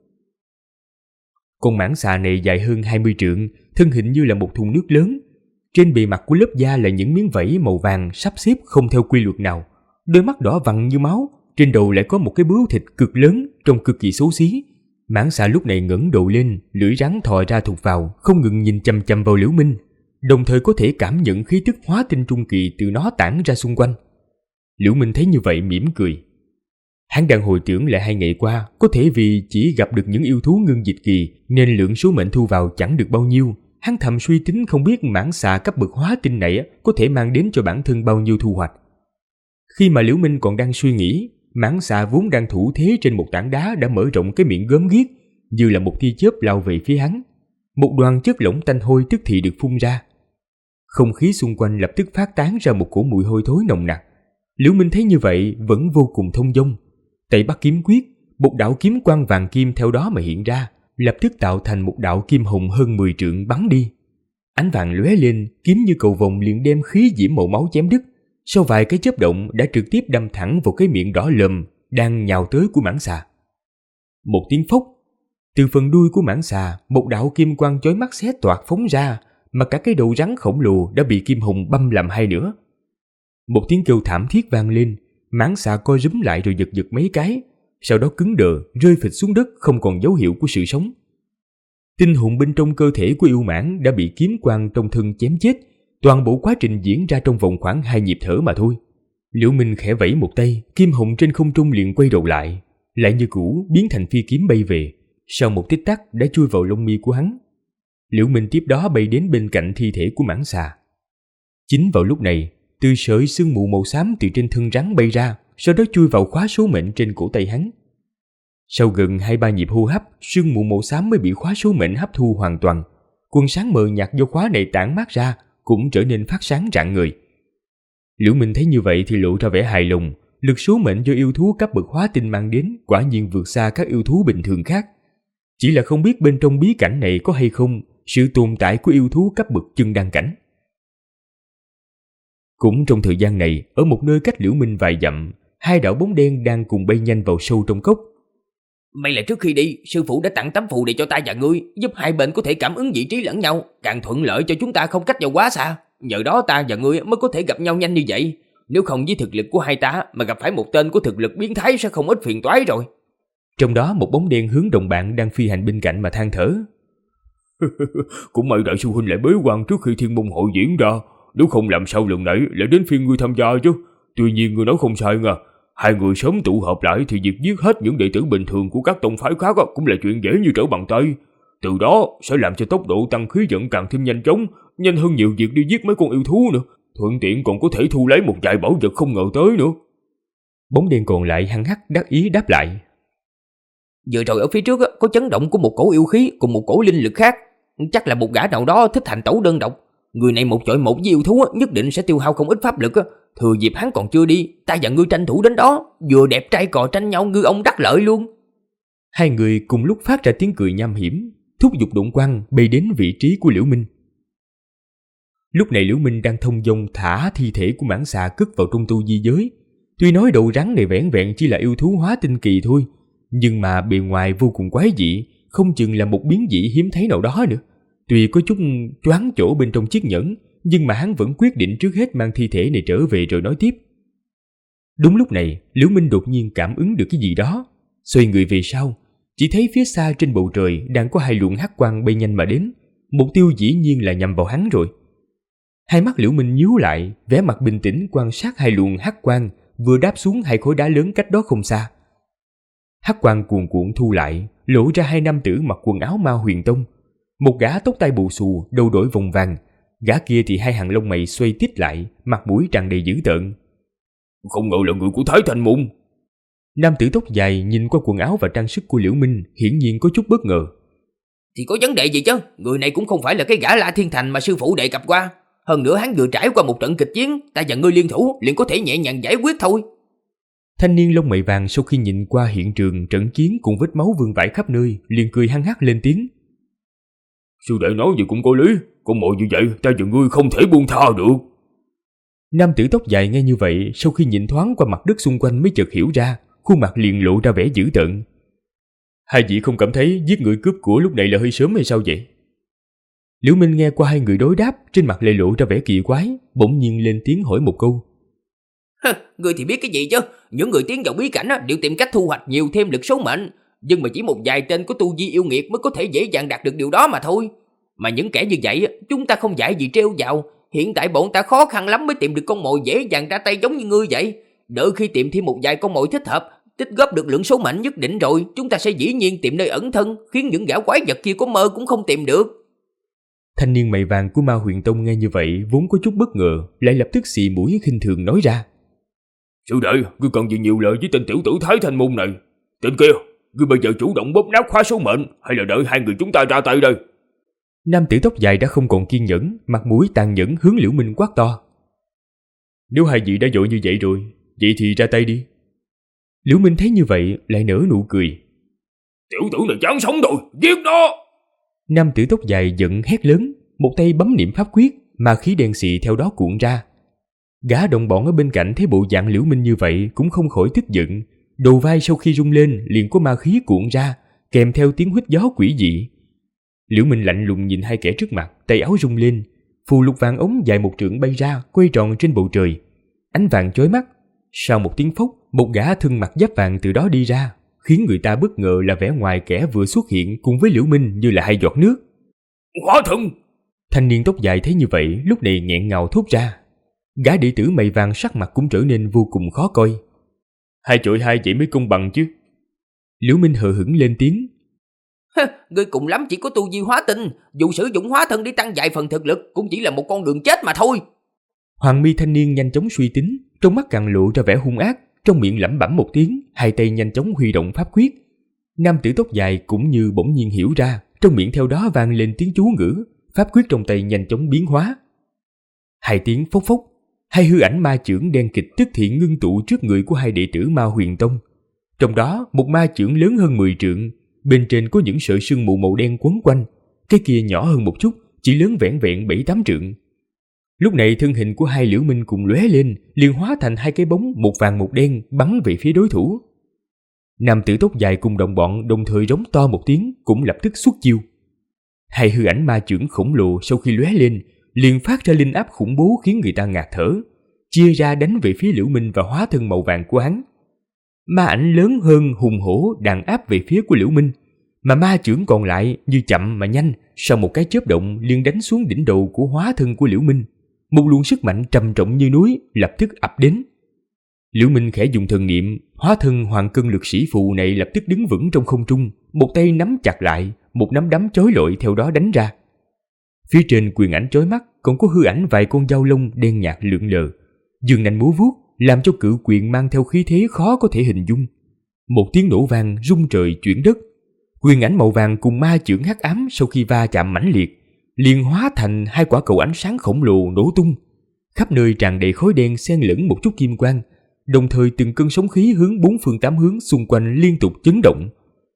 Con mãng xà này dài hơn 20 trượng, thân hình như là một thùng nước lớn. Trên bề mặt của lớp da là những miếng vảy màu vàng sắp xếp không theo quy luật nào. Đôi mắt đỏ vằn như máu, trên đầu lại có một cái bướu thịt cực lớn, trông cực kỳ xấu xí. Mãng xà lúc này ngẩng đầu lên, lưỡi rắn thò ra thụt vào, không ngừng nhìn chằm chằm vào Liễu Minh, đồng thời có thể cảm nhận khí tức hóa tinh trung kỳ từ nó tản ra xung quanh. Liễu Minh thấy như vậy mỉm cười. Hắn đang hồi tưởng lại 2 ngày qua, có thể vì chỉ gặp được những yêu thú ngưng dịch kỳ nên lượng số mệnh thu vào chẳng được bao nhiêu. Hắn thầm suy tính không biết mãng xà cấp bậc hóa tinh này có thể mang đến cho bản thân bao nhiêu thu hoạch. Khi mà Liễu Minh còn đang suy nghĩ, mãng xà vốn đang thủ thế trên một tảng đá đã mở rộng cái miệng gớm ghiếc, như là một tia chớp lao về phía hắn. Một đoàn chất lỏng tanh hôi tức thì được phun ra. Không khí xung quanh lập tức phát tán ra một cổ mùi hôi thối nồng nặc. Liễu Minh thấy như vậy vẫn vô cùng thông dong. Tay bắt kiếm quyết, một đạo kiếm quang vàng kim theo đó mà hiện ra, lập tức tạo thành một đạo kim hồng hơn 10 trượng bắn đi. Ánh vàng lóe lên, kiếm như cầu vồng liền đem khí diễm màu máu chém đứt. Sau vài cái chớp động đã trực tiếp đâm thẳng vào cái miệng đỏ lòm đang nhào tới của mãng xà. Một tiếng phốc, từ phần đuôi của mãng xà, một đạo kim quang chói mắt xé toạc phóng ra, mà cả cái đầu rắn khổng lồ đã bị kim hồng băm làm hai nửa. Một tiếng kêu thảm thiết vang lên, mãng xà co rúm lại rồi giật giật mấy cái, sau đó cứng đờ rơi phịch xuống đất, không còn dấu hiệu của sự sống. Tinh hồn bên trong cơ thể của yêu mãng đã bị kiếm quang trong thân chém chết. Toàn bộ quá trình diễn ra trong vòng khoảng 2 nhịp thở mà thôi. Liễu Minh khẽ vẫy một tay, kim hồng trên không trung liền quay đầu lại như cũ biến thành phi kiếm bay về. Sau một tích tắc đã chui vào lông mi của hắn. Liễu Minh tiếp đó bay đến bên cạnh thi thể của mãng xà. Chính vào lúc này, từ sợi sương mù màu xám từ trên thân rắn bay ra, sau đó chui vào khóa số mệnh trên cổ tay hắn. Sau gần 2-3 nhịp hô hấp, sương mù màu xám mới bị khóa số mệnh hấp thu hoàn toàn. Quần sáng mờ nhạt do khóa này tản mát ra cũng trở nên phát sáng rạng ngời. Liễu Minh thấy như vậy thì lộ ra vẻ hài lòng. Lực số mệnh do yêu thú cấp bậc hóa tinh mang đến quả nhiên vượt xa các yêu thú bình thường khác. Chỉ là không biết bên trong bí cảnh này có hay không sự tồn tại của yêu thú cấp bậc chân đăng cảnh. Cũng trong thời gian này, ở một nơi cách Liễu Minh vài dặm, 2 đạo bóng đen đang cùng bay nhanh vào sâu trong cốc. May là trước khi đi, sư phụ đã tặng tấm phù để cho ta và ngươi, giúp hai bên có thể cảm ứng vị trí lẫn nhau, càng thuận lợi cho chúng ta không cách nhau quá xa. Nhờ đó ta và ngươi mới có thể gặp nhau nhanh như vậy. Nếu không với thực lực của hai ta mà gặp phải một tên có thực lực biến thái sẽ không ít phiền toái rồi. Trong đó một bóng đen hướng đồng bạn đang phi hành bên cạnh mà than thở. Cũng may đại sư huynh lại bế quan trước khi thiên môn hội diễn ra, nếu không làm sao lần này lại đến phiên ngươi tham gia chứ. Tuy nhiên ngươi nói không sai nha, hai người sớm tụ hợp lại thì việc giết hết những đệ tử bình thường của các tông phái khác cũng là chuyện dễ như trở bàn tay. Từ đó sẽ làm cho tốc độ tăng khí vận càng thêm nhanh chóng, nhanh hơn nhiều việc đi giết mấy con yêu thú nữa. Thuận tiện còn có thể thu lấy một vài bảo vật không ngờ tới nữa. Bóng đen còn lại hăng hắc đắc ý đáp lại. Vừa rồi ở phía trước có chấn động của một cổ yêu khí cùng một cổ linh lực khác. Chắc là một gã nào đó thích hành tẩu đơn độc. Người này một chọi một với yêu thú nhất định sẽ tiêu hao không ít pháp lực. Thừa dịp hắn còn chưa đi, ta và ngươi tranh thủ đến đó, vừa đẹp trai cò tranh nhau ngư ông đắc lợi luôn. Hai người cùng lúc phát ra tiếng cười nham hiểm, thúc giục độn quang bay đến vị trí của Liễu Minh. Lúc này Liễu Minh đang thông dong thả thi thể của mãng xà cất vào trong tu di giới. Tuy nói đầu rắn này vẻn vẹn chỉ là yêu thú hóa tinh kỳ thôi, nhưng mà bề ngoài vô cùng quái dị, không chừng là một biến dị hiếm thấy nào đó nữa. Tuy có chút choáng chỗ bên trong chiếc nhẫn, nhưng mà hắn vẫn quyết định trước hết mang thi thể này trở về rồi nói tiếp. Đúng lúc này, Liễu Minh đột nhiên cảm ứng được cái gì đó. Xoay người về sau, chỉ thấy phía xa trên bầu trời đang có 2 luồng hắc quang bay nhanh mà đến. Mục tiêu dĩ nhiên là nhằm vào hắn rồi. Hai mắt Liễu Minh nhíu lại, vẻ mặt bình tĩnh quan sát 2 luồng hắc quang vừa đáp xuống 2 khối đá lớn cách đó không xa. Hắc quang cuồn cuộn thu lại, lộ ra 2 nam tử mặc quần áo ma huyền tông. Một gã tóc tai bù xù, đầu đội vòng vàng, gã kia thì 2 hàng lông mày xoay tít lại, mặt mũi tràn đầy dữ tợn. Không ngờ là người của Thái Thanh Môn. Nam tử tóc dài nhìn qua quần áo và trang sức của Liễu Minh, hiển nhiên có chút bất ngờ. Thì có vấn đề gì chứ, người này cũng không phải là cái gã La Thiên Thành mà sư phụ đề cập qua. Hơn nữa hắn vừa trải qua một trận kịch chiến, ta và ngươi liên thủ liền có thể nhẹ nhàng giải quyết thôi. Thanh niên lông mày vàng sau khi nhìn qua hiện trường trận chiến cùng vết máu vương vãi khắp nơi, liền cười hăng hắc lên tiếng. Sư đệ nói gì cũng có lý, con mồi như vậy ta và ngươi không thể buông tha được. Nam tử tóc dài nghe như vậy, sau khi nhìn thoáng qua mặt đất xung quanh mới chợt hiểu ra, khuôn mặt liền lộ ra vẻ dữ tợn. Hai vị không cảm thấy giết người cướp của lúc này là hơi sớm hay sao vậy? Liễu Minh nghe qua hai người đối đáp, trên mặt lại lộ ra vẻ kỳ quái, bỗng nhiên lên tiếng hỏi một câu. Ngươi thì biết cái gì chứ? Những người tiến vào bí cảnh đều tìm cách thu hoạch nhiều thêm lực số mệnh, nhưng mà chỉ một vài tên có tu vi yêu nghiệt mới có thể dễ dàng đạt được điều đó mà thôi. Mà những kẻ như vậy chúng ta không dạy gì trêu vào. Hiện tại bọn ta khó khăn lắm mới tìm được con mồi dễ dàng ra tay giống như ngươi vậy. Đợi khi tìm thêm một vài con mồi thích hợp, tích góp được lượng số mệnh nhất định rồi, chúng ta sẽ dĩ nhiên tìm nơi ẩn thân, khiến những gã quái vật kia có mơ cũng không tìm được. Thanh niên mày vàng của Ma Huyền Tông nghe như vậy vốn có chút bất ngờ, lại lập tức xì mũi khinh thường nói ra. Sư đệ, ngươi cần gì nhiều lời với tên tiểu tử Thái Thanh Môn này? Tên kia, ngươi bây giờ chủ động bóp nát khóa số mệnh, hay là đợi hai người chúng ta ra tay đây? Nam tử tóc dài đã không còn kiên nhẫn, mặt mũi tàn nhẫn hướng Liễu Minh quát to. Nếu hai vị đã vội như vậy rồi, vậy thì ra tay đi. Liễu Minh thấy như vậy lại nở nụ cười. Tiểu tử này chán sống rồi, giết nó! Nam tử tóc dài giận hét lớn, một tay bấm niệm pháp quyết, ma khí đen xì theo đó cuộn ra. Gã đồng bọn ở bên cạnh thấy bộ dạng Liễu Minh như vậy cũng không khỏi tức giận, đầu vai sau khi rung lên liền có ma khí cuộn ra, kèm theo tiếng huýt gió quỷ dị. Liễu Minh lạnh lùng nhìn hai kẻ trước mặt, tay áo rung lên, phù lục vàng ống dài một trượng bay ra, quay tròn trên bầu trời. Ánh vàng chói mắt, sau một tiếng phốc, một gã thân mặc giáp vàng từ đó đi ra, khiến người ta bất ngờ là vẻ ngoài kẻ vừa xuất hiện cùng với Liễu Minh như là hai giọt nước. Hóa thân! Thanh niên tóc dài thấy như vậy, lúc này nghẹn ngào thốt ra. Gã đệ tử mày vàng sắc mặt cũng trở nên vô cùng khó coi. Hai chọi hai vậy mới công bằng chứ. Liễu Minh hờ hững lên tiếng. Ngươi cùng lắm chỉ có tu vi hóa tinh, dù sử dụng hóa thân để tăng vài phần thực lực cũng chỉ là một con đường chết mà thôi. Hoàng mi thanh niên nhanh chóng suy tính, trong mắt càng lộ ra vẻ hung ác, trong miệng lẩm bẩm một tiếng, hai tay nhanh chóng huy động pháp quyết. Nam tử tóc dài cũng như bỗng nhiên hiểu ra, trong miệng theo đó vang lên tiếng chú ngữ, pháp quyết trong tay nhanh chóng biến hóa. Hai tiếng phốc phốc, hai hư ảnh ma chưởng đen kịch tức thì ngưng tụ trước người của hai đệ tử Ma Huyền Tông. Trong đó, một ma chưởng lớn hơn 10 trượng, bên trên có những sợi sương mù màu đen quấn quanh, cái kia nhỏ hơn một chút, chỉ lớn vẹn vẹn 7-8 trượng. Lúc này thân hình của hai Liễu Minh cùng lóe lên, liền hóa thành hai cái bóng một vàng một đen bắn về phía đối thủ. Nam tử tóc dài cùng đồng bọn đồng thời rống to một tiếng, cũng lập tức xuất chiêu. Hai hư ảnh ma chưởng khổng lồ sau khi lóe lên, liền phát ra linh áp khủng bố khiến người ta ngạt thở, chia ra đánh về phía Liễu Minh và hóa thân màu vàng của hắn. Ma ảnh lớn hơn hùng hổ đàn áp về phía của Liễu Minh, mà ma chưởng còn lại như chậm mà nhanh, sau một cái chớp động liền đánh xuống đỉnh đầu của hóa thân của Liễu Minh. Một luồng sức mạnh trầm trọng như núi lập tức ập đến. Liễu Minh khẽ dùng thần niệm, hóa thân hoàng cân lực sĩ phù này lập tức đứng vững trong không trung, một tay nắm chặt lại, một nắm đấm chói lọi theo đó đánh ra. Phía trên quyền ảnh chói mắt còn có hư ảnh vài con dao lông đen nhạt lượn lờ, dương nanh múa vuốt, làm cho cự quyền mang theo khí thế khó có thể hình dung. Một tiếng nổ vang rung trời chuyển đất, quyền ảnh màu vàng cùng ma chưởng hắc ám sau khi va chạm mãnh liệt, liền hóa thành hai quả cầu ánh sáng khổng lồ nổ tung, khắp nơi tràn đầy khói đen xen lẫn một chút kim quang, đồng thời từng cơn sóng khí hướng bốn phương tám hướng xung quanh liên tục chấn động.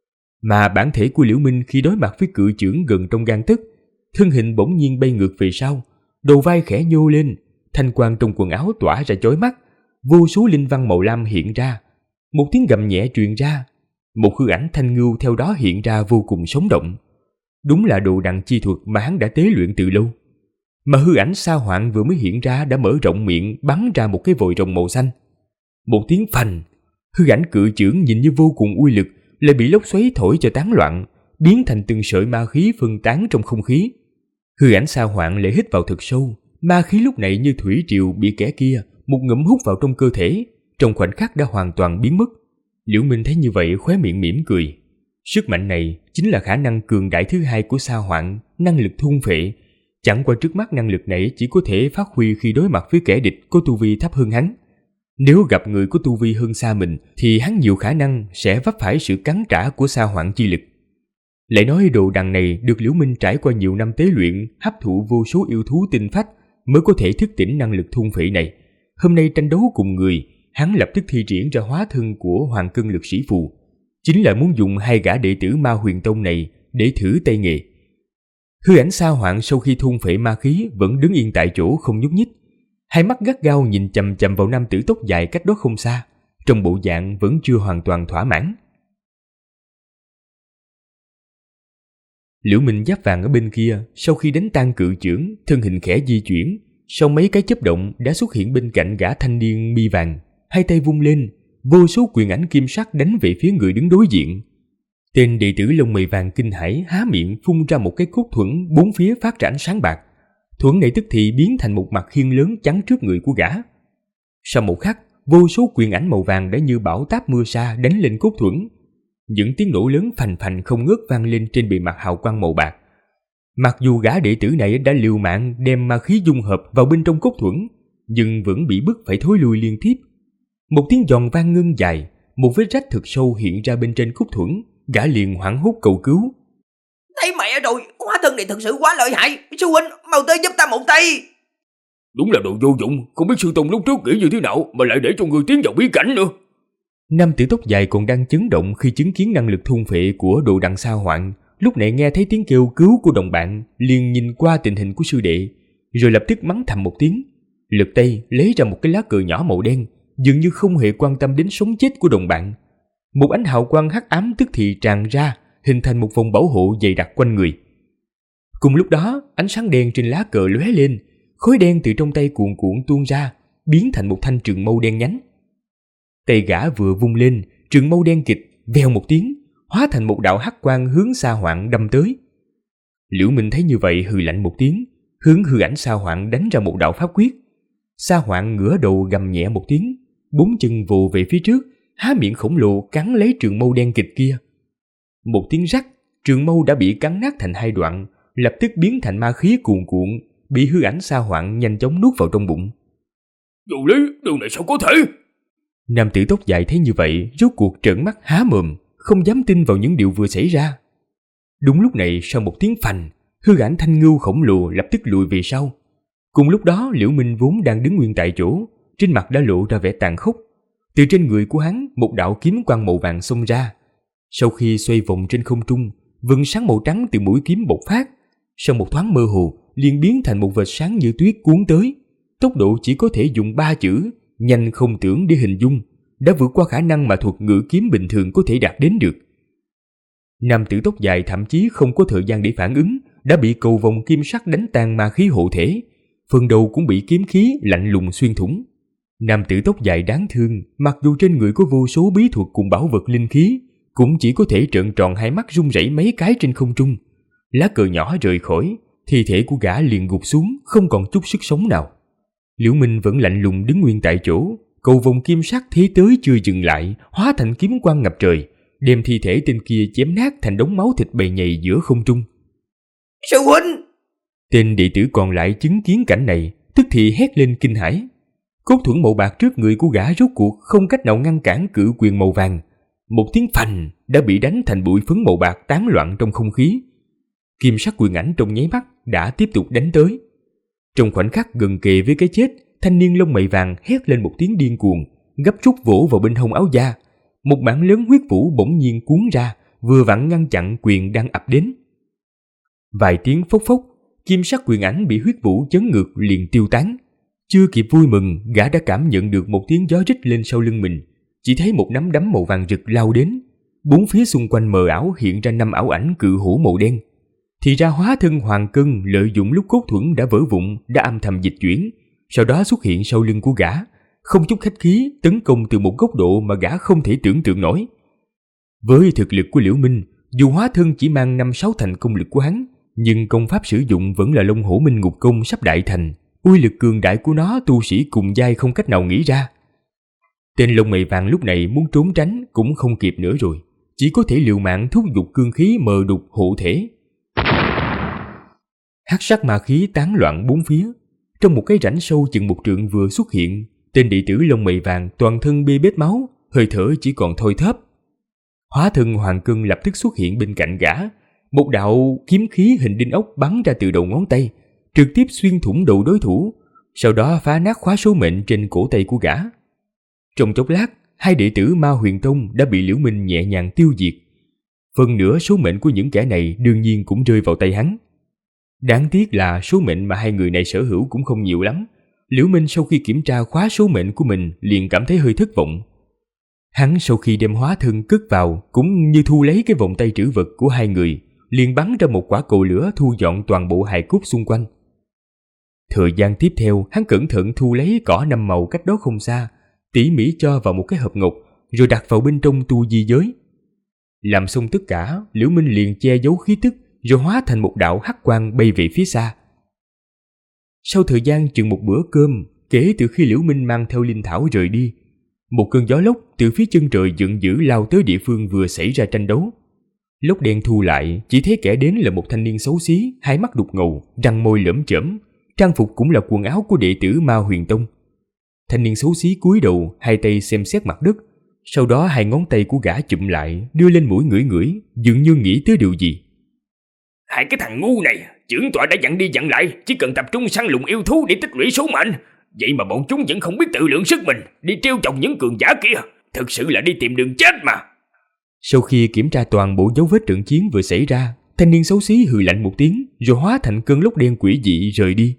Mà bản thể của Liễu Minh khi đối mặt với cự chưởng gần trong gang tấc, thân hình bỗng nhiên bay ngược về sau, đầu vai khẽ nhô lên, thanh quang trong quần áo tỏa ra chói mắt, vô số linh văn màu lam hiện ra, một tiếng gầm nhẹ truyền ra, một hư ảnh thanh ngưu theo đó hiện ra vô cùng sống động. Đúng là đồ đằng chi thuật mà hắn đã tế luyện từ lâu. Mà hư ảnh Sa Hoạn vừa mới hiện ra đã mở rộng miệng bắn ra một cái vòi rồng màu xanh. Một tiếng phành, hư ảnh cự chưởng nhìn như vô cùng uy lực lại bị lốc xoáy thổi cho tán loạn, biến thành từng sợi ma khí phân tán trong không khí. Hư ảnh Sa Hoạn lại hít vào thật sâu, ma khí lúc này như thủy triều bị kẻ kia một ngụm hút vào trong cơ thể, trong khoảnh khắc đã hoàn toàn biến mất. Liễu Minh thấy như vậy khóe miệng mỉm cười. Sức mạnh này chính là khả năng cường đại thứ hai của Sa Hoạn, năng lực thôn phệ. Chẳng qua trước mắt năng lực này chỉ có thể phát huy khi đối mặt với kẻ địch có tu vi thấp hơn hắn. Nếu gặp người có tu vi hơn xa mình thì hắn nhiều khả năng sẽ vấp phải sự cắn trả của sa hoạn chi lực. Lại nói đồ đằng này được Liễu Minh trải qua nhiều năm tế luyện, hấp thụ vô số yêu thú tinh phách mới có thể thức tỉnh năng lực thôn phệ này. Hôm nay tranh đấu cùng người, hắn lập tức thi triển ra hóa thân của Hoàng Cân Lực Sĩ Phù, chính là muốn dùng 2 gã đệ tử Ma Huyền Tông này để thử tay nghề. Hư ảnh Sa Hoạn sau khi thôn phệ ma khí vẫn đứng yên tại chỗ không nhúc nhích, hai mắt gắt gao nhìn chằm chằm vào nam tử tóc dài cách đó không xa, trong bộ dạng vẫn chưa hoàn toàn thỏa mãn. Liễu Minh giáp vàng ở bên kia, sau khi đánh tan cự chưởng, thân hình khẽ di chuyển, sau mấy cái chớp động đã xuất hiện bên cạnh gã thanh niên mi vàng, hai tay vung lên, vô số quyền ảnh kim sắc đánh về phía người đứng đối diện. Tên đệ tử lông mày vàng kinh hãi há miệng phun ra một cái cốt thuẫn, bốn phía phát ra ánh sáng bạc. Thuẫn này tức thì biến thành một mặt khiên lớn chắn trước người của gã. Sau một khắc, vô số quyền ảnh màu vàng đã như bão táp mưa sa đánh lên cốt thuẫn. Những tiếng nổ lớn phành phành không ngớt vang lên trên bề mặt hào quang màu bạc. Mặc dù gã đệ tử này đã liều mạng đem ma khí dung hợp vào bên trong cốt thuẫn, nhưng vẫn bị bức phải thối lui liên tiếp. Một tiếng giòn vang ngân dài, một vết rách thực sâu hiện ra bên trên cốt thuẫn, gã liền hoảng hốt cầu cứu. Thấy mẹ rồi, hóa thân này thật sự quá lợi hại, sư huynh mau tới giúp ta một tay. Đúng là đồ vô dụng, không biết sư tôn lúc trước nghĩ như thế nào mà lại để cho người tiến vào bí cảnh nữa. Nam tử tóc dài còn đang chấn động khi chứng kiến năng lực thôn phệ của đồ đằng Sa Hoạn, lúc này nghe thấy tiếng kêu cứu của đồng bạn, liền nhìn qua tình hình của sư đệ, rồi lập tức mắng thầm một tiếng, lật tay lấy ra một cái lá cờ nhỏ màu đen, dường như không hề quan tâm đến sống chết của đồng bạn. Một ánh hào quang hắc ám tức thì tràn ra, hình thành một vòng bảo hộ dày đặc quanh người. Cùng lúc đó, ánh sáng đen trên lá cờ lóe lên, khói đen từ trong tay cuồn cuộn tuôn ra, biến thành một thanh trường mâu đen nhánh. Tay gã vừa vung lên, trường mâu đen kịch vèo một tiếng, hóa thành một đạo hắc quang hướng Sa Hoạn đâm tới. Liễu Minh thấy như vậy hừ lạnh một tiếng, hướng hư ảnh Sa Hoạn đánh ra một đạo pháp quyết. Sa Hoạn ngửa đầu gầm nhẹ một tiếng, bốn chân vồ về phía trước, há miệng khổng lồ cắn lấy trường mâu đen kịch kia. Một tiếng rắc, trường mâu đã bị cắn nát thành 2 đoạn, lập tức biến thành ma khí cuồn cuộn, bị hư ảnh Sa Hoạn nhanh chóng nuốt vào trong bụng. Đồ lý, điều này sao có thể? Nam tử tóc dài thấy như vậy, rốt cuộc trợn mắt há mồm, không dám tin vào những điều vừa xảy ra. Đúng lúc này, sau một tiếng phành, hư ảnh thanh ngưu khổng lồ lập tức lùi về sau. Cùng lúc đó, Liễu Minh vốn đang đứng nguyên tại chỗ, trên mặt đã lộ ra vẻ tàn khốc. Từ trên người của hắn, một đạo kiếm quang màu vàng xông ra. Sau khi xoay vòng trên không trung, vầng sáng màu trắng từ mũi kiếm bộc phát, sau một thoáng mơ hồ, liền biến thành một vệt sáng như tuyết cuốn tới. Tốc độ chỉ có thể dùng 3 chữ nhanh không tưởng để hình dung, đã vượt qua khả năng mà thuật ngữ kiếm bình thường có thể đạt đến được. Nam tử tóc dài thậm chí không có thời gian để phản ứng, đã bị cầu vòng kim sắc đánh tan ma khí hộ thể, phần đầu cũng bị kiếm khí lạnh lùng xuyên thủng. Nam tử tóc dài đáng thương, mặc dù trên người có vô số bí thuật cùng bảo vật linh khí, cũng chỉ có thể trợn tròn hai mắt run rẩy mấy cái trên không trung. Lá cờ nhỏ rời khỏi, thi thể của gã liền gục xuống, không còn chút sức sống nào. Liễu Minh vẫn lạnh lùng đứng nguyên tại chỗ, cầu vòng kim sắc thế tới chưa dừng lại, hóa thành kiếm quang ngập trời, đem thi thể tên kia chém nát thành đống máu thịt bầy nhầy giữa không trung. Sư huynh! Tên đệ tử còn lại chứng kiến cảnh này, tức thì hét lên kinh hãi. Cốt thuẫn màu bạc trước người của gã rốt cuộc không cách nào ngăn cản cự quyền màu vàng. Một tiếng phành đã bị đánh thành bụi phấn màu bạc tán loạn trong không khí. Kim sắc quyền ảnh trong nháy mắt đã tiếp tục đánh tới. Trong khoảnh khắc gần kề với cái chết, thanh niên lông mày vàng hét lên một tiếng điên cuồng, gấp rút vỗ vào bên hông áo da. Một mảng lớn huyết vũ bỗng nhiên cuốn ra, vừa vặn ngăn chặn quyền đang ập đến. Vài tiếng phốc phốc, kim sắc quyền ảnh bị huyết vũ chấn ngược liền tiêu tán. Chưa kịp vui mừng, gã đã cảm nhận được một tiếng gió rít lên sau lưng mình, chỉ thấy một nắm đấm màu vàng rực lao đến. Bốn phía xung quanh mờ ảo hiện ra 5 ảo ảnh cự hổ màu đen. Thì ra hóa thân Hoàng Cân lợi dụng lúc cốt thuẫn đã vỡ vụn đã âm thầm dịch chuyển, sau đó xuất hiện sau lưng của gã, không chút khách khí tấn công từ một góc độ mà gã không thể tưởng tượng nổi. Với thực lực của Liễu Minh, dù hóa thân chỉ mang 5-6 thành công lực của hắn, nhưng công pháp sử dụng vẫn là Long Hổ Minh Ngục Công sắp đại thành, uy lực cường đại của nó tu sĩ cùng giai không cách nào nghĩ ra. Tên lông mày vàng lúc này muốn trốn tránh cũng không kịp nữa rồi, chỉ có thể liều mạng thúc giục cương khí mờ đục hộ thể. Hắc sắc ma khí tán loạn bốn phía, trong một cái rãnh sâu chừng 1 trượng vừa xuất hiện, Tên đệ tử lông mày vàng toàn thân bê bết máu, hơi thở chỉ còn thôi thóp. Hóa thân Hoàng Cân lập tức xuất hiện bên cạnh gã, một đạo kiếm khí hình đinh ốc bắn ra từ đầu ngón tay, trực tiếp xuyên thủng đầu đối thủ, sau đó phá nát khóa số mệnh trên cổ tay của gã. Trong chốc lát, hai đệ tử Ma Huyền Tông đã bị Liễu Minh nhẹ nhàng tiêu diệt. Phần nửa số mệnh của những kẻ này đương nhiên cũng rơi vào tay hắn. Đáng tiếc là số mệnh mà hai người này sở hữu cũng không nhiều lắm. Liễu Minh sau khi kiểm tra khóa số mệnh của mình liền cảm thấy hơi thất vọng. Hắn sau khi đem hóa thân cất vào cũng như thu lấy cái vòng tay trữ vật của hai người, liền bắn ra một quả cầu lửa thu dọn toàn bộ hài cốt xung quanh. Thời gian tiếp theo, hắn cẩn thận thu lấy cỏ 5 màu cách đó không xa, tỉ mỉ cho vào một cái hộp ngọc, rồi đặt vào bên trong tu di giới. Làm xong tất cả, Liễu Minh liền che giấu khí tức, rồi hóa thành một đạo hắc quang bay về phía xa. Sau thời gian chừng một bữa cơm, kể từ khi Liễu Minh mang theo linh thảo rời đi, một cơn gió lốc từ phía chân trời giận dữ lao tới địa phương vừa xảy ra tranh đấu. Lốc đen thu lại, chỉ thấy kẻ đến là một thanh niên xấu xí, hai mắt đục ngầu, răng môi lởm chởm, trang phục cũng là quần áo của đệ tử Ma Huyền Tông. Thanh niên xấu xí cúi đầu, hai tay xem xét mặt đất, sau đó hai ngón tay của gã chụm lại, đưa lên mũi ngửi ngửi, dường như nghĩ tới điều gì. Hai cái thằng ngu này, trưởng tọa đã dặn đi dặn lại, chỉ cần tập trung săn lùng yêu thú để tích lũy số mệnh. Vậy mà bọn chúng vẫn không biết tự lượng sức mình, đi trêu chọc những cường giả kia, thực sự là đi tìm đường chết mà. Sau khi kiểm tra toàn bộ dấu vết trận chiến vừa xảy ra, thanh niên xấu xí hừ lạnh một tiếng, rồi hóa thành cơn lốc đen quỷ dị rời đi.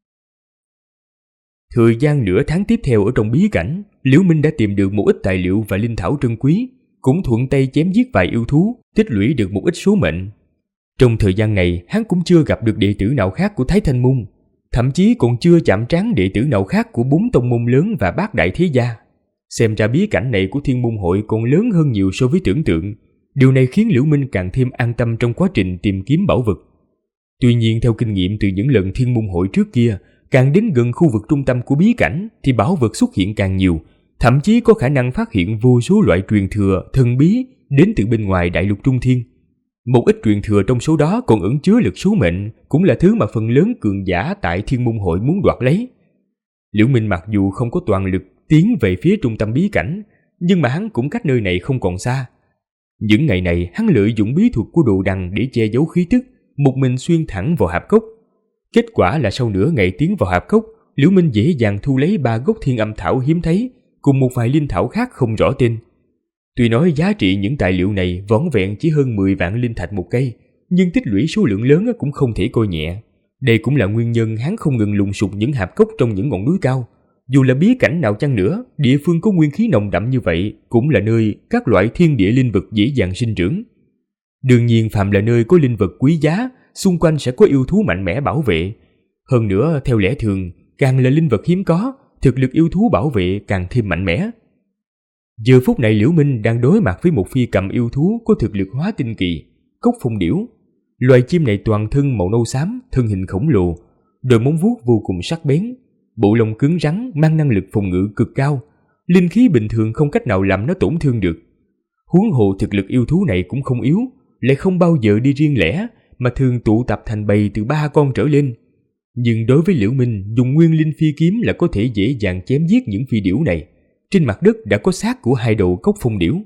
Thời gian nửa tháng tiếp theo ở trong bí cảnh, Liễu Minh đã tìm được một ít tài liệu và linh thảo trân quý, cũng thuận tay chém giết vài yêu thú, tích lũy được một ít số mệnh. Trong thời gian này, hắn cũng chưa gặp được đệ tử nào khác của Thái Thanh Môn, thậm chí còn chưa chạm trán đệ tử nào khác của 4 tông môn lớn và bát đại thế gia. Xem ra bí cảnh này của Thiên Môn Hội còn lớn hơn nhiều so với tưởng tượng. Điều này khiến Liễu Minh càng thêm an tâm trong quá trình tìm kiếm bảo vật. Tuy nhiên, theo kinh nghiệm từ những lần Thiên Môn Hội trước kia, càng đến gần khu vực trung tâm của bí cảnh thì bảo vật xuất hiện càng nhiều, thậm chí có khả năng phát hiện vô số loại truyền thừa thần bí đến từ bên ngoài đại lục Trung Thiên. Một ít truyền thừa trong số đó còn ẩn chứa lực số mệnh, cũng là thứ mà phần lớn cường giả tại Thiên Môn Hội muốn đoạt lấy. Liễu Minh mặc dù không có toàn lực tiến về phía trung tâm bí cảnh, nhưng mà hắn cũng cách nơi này không còn xa. Những ngày này, hắn lợi dụng bí thuật của Đồ Đằng để che giấu khí tức, một mình xuyên thẳng vào hạp cốc. Kết quả là sau nửa ngày tiến vào hạp cốc, Liễu Minh dễ dàng thu lấy 3 gốc thiên âm thảo hiếm thấy, cùng một vài linh thảo khác không rõ tên. Tuy nói giá trị những tài liệu này vỏn vẹn chỉ hơn 10 vạn linh thạch một cây, nhưng tích lũy số lượng lớn cũng không thể coi nhẹ. Đây cũng là nguyên nhân hắn không ngừng lùng sục những hạp cốc trong những ngọn núi cao. Dù là bí cảnh nào chăng nữa, địa phương có nguyên khí nồng đậm như vậy cũng là nơi các loại thiên địa linh vật dễ dàng sinh trưởng. Đương nhiên, phàm là nơi có linh vật quý giá, xung quanh sẽ có yêu thú mạnh mẽ bảo vệ. Hơn nữa, theo lẽ thường, càng là linh vật hiếm có, thực lực yêu thú bảo vệ càng thêm mạnh mẽ. Giờ phút này Liễu Minh đang đối mặt với một phi cầm yêu thú có thực lực hóa tinh kỳ, Cốc Phong Điểu. Loài chim này toàn thân màu nâu xám, thân hình khổng lồ, đôi móng vuốt vô cùng sắc bén, bộ lông cứng rắn, mang năng lực phòng ngự cực cao, linh khí bình thường không cách nào làm nó tổn thương được. Huống hồ thực lực yêu thú này cũng không yếu, lại không bao giờ đi riêng lẻ, mà thường tụ tập thành bầy từ 3 con trở lên. Nhưng đối với Liễu Minh, dùng nguyên linh phi kiếm là có thể dễ dàng chém giết những phi điểu này. Trên mặt đất đã có xác của 2 đầu Cốc Phong Điểu.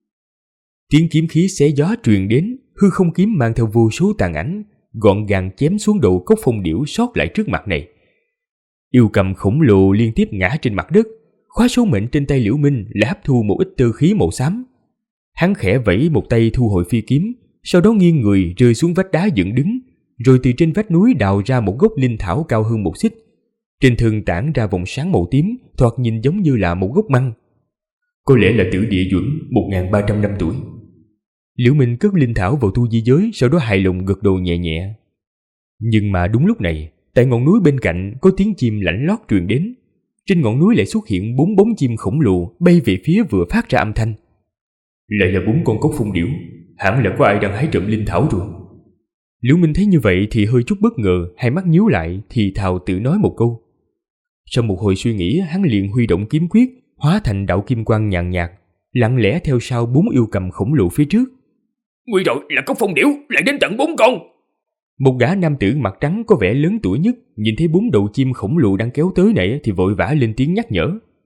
Tiếng kiếm khí xé gió truyền đến, hư không kiếm mang theo vô số tàn ảnh, gọn gàng chém xuống đầu Cốc Phong Điểu sót lại trước mặt này. Yêu cầm khổng lồ liên tiếp ngã trên mặt đất, khóa số mệnh trên tay Liễu Minh là hấp thu một ít tơ khí màu xám. Hắn khẽ vẫy một tay thu hồi phi kiếm, sau đó nghiêng người rơi xuống vách đá dựng đứng, rồi từ trên vách núi đào ra một gốc linh thảo cao hơn 1 xích. Trên thân tản ra vòng sáng màu tím, thoạt nhìn giống như là một gốc măng. Có lẽ là tử địa duẩn 1300 năm tuổi. Liễu Minh cất linh thảo vào tu di giới, sau đó hài lòng gật đầu nhẹ nhẹ. Nhưng mà đúng lúc này, tại ngọn núi bên cạnh có tiếng chim lảnh lót truyền đến. Trên ngọn núi lại xuất hiện 4 bóng chim khổng lồ bay về phía vừa phát ra âm thanh. Lại là 4 con Cốc Phong Điểu, hẳn là có ai đang hái trộm linh thảo rồi. Liễu Minh thấy như vậy thì hơi chút bất ngờ, hai mắt nhíu lại thì thào tự nói một câu. Sau một hồi suy nghĩ, hắn liền huy động kiếm quyết, hóa thành đạo kim quang nhàn nhạt, lặng lẽ theo sau 4 yêu cầm khổng lồ phía trước. Nguy rồi, là Cốc Phong Điểu, lại đến tận 4 con. Một gã nam tử mặt trắng có vẻ lớn tuổi nhất, nhìn thấy 4 đầu chim khổng lồ đang kéo tới này thì vội vã lên tiếng nhắc nhở.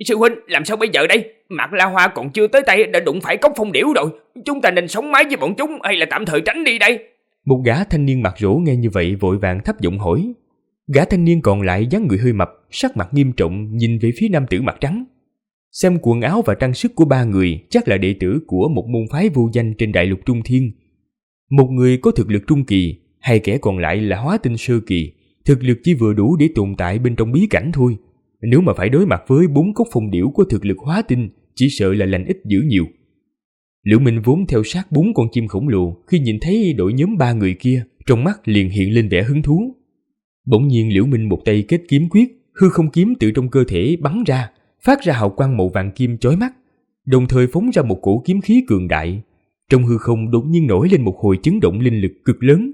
Sư huynh, làm sao bây giờ đây? Mạc La Hoa còn chưa tới tay đã đụng phải cốc phong điểu rồi. Chúng ta nên sống mái với bọn chúng hay là tạm thời tránh đi đây? Một gã thanh niên mặt rỗ nghe như vậy vội vàng thấp giọng hỏi. Gã thanh niên còn lại dáng người hơi mập, sắc mặt nghiêm trọng nhìn về phía nam tử mặt trắng. Xem quần áo và trang sức của ba người chắc là đệ tử của một môn phái vô danh trên đại lục Trung Thiên. Một người có thực lực trung kỳ, hai kẻ còn lại là hóa tinh sơ kỳ, thực lực chỉ vừa đủ để tồn tại bên trong bí cảnh thôi. Nếu mà phải đối mặt với 4 cốc phong điểu có thực lực hóa tinh, chỉ sợ là lành ít dữ nhiều. Liễu Minh vốn theo sát 4 con chim khổng lồ, khi nhìn thấy đội nhóm 3 người kia, trong mắt liền hiện lên vẻ hứng thú. Bỗng nhiên Liễu Minh một tay kết kiếm quyết, hư không kiếm từ trong cơ thể bắn ra, phát ra hào quang màu vàng kim chói mắt, đồng thời phóng ra một cổ kiếm khí cường đại. Trong hư không đột nhiên nổi lên một hồi chấn động linh lực cực lớn.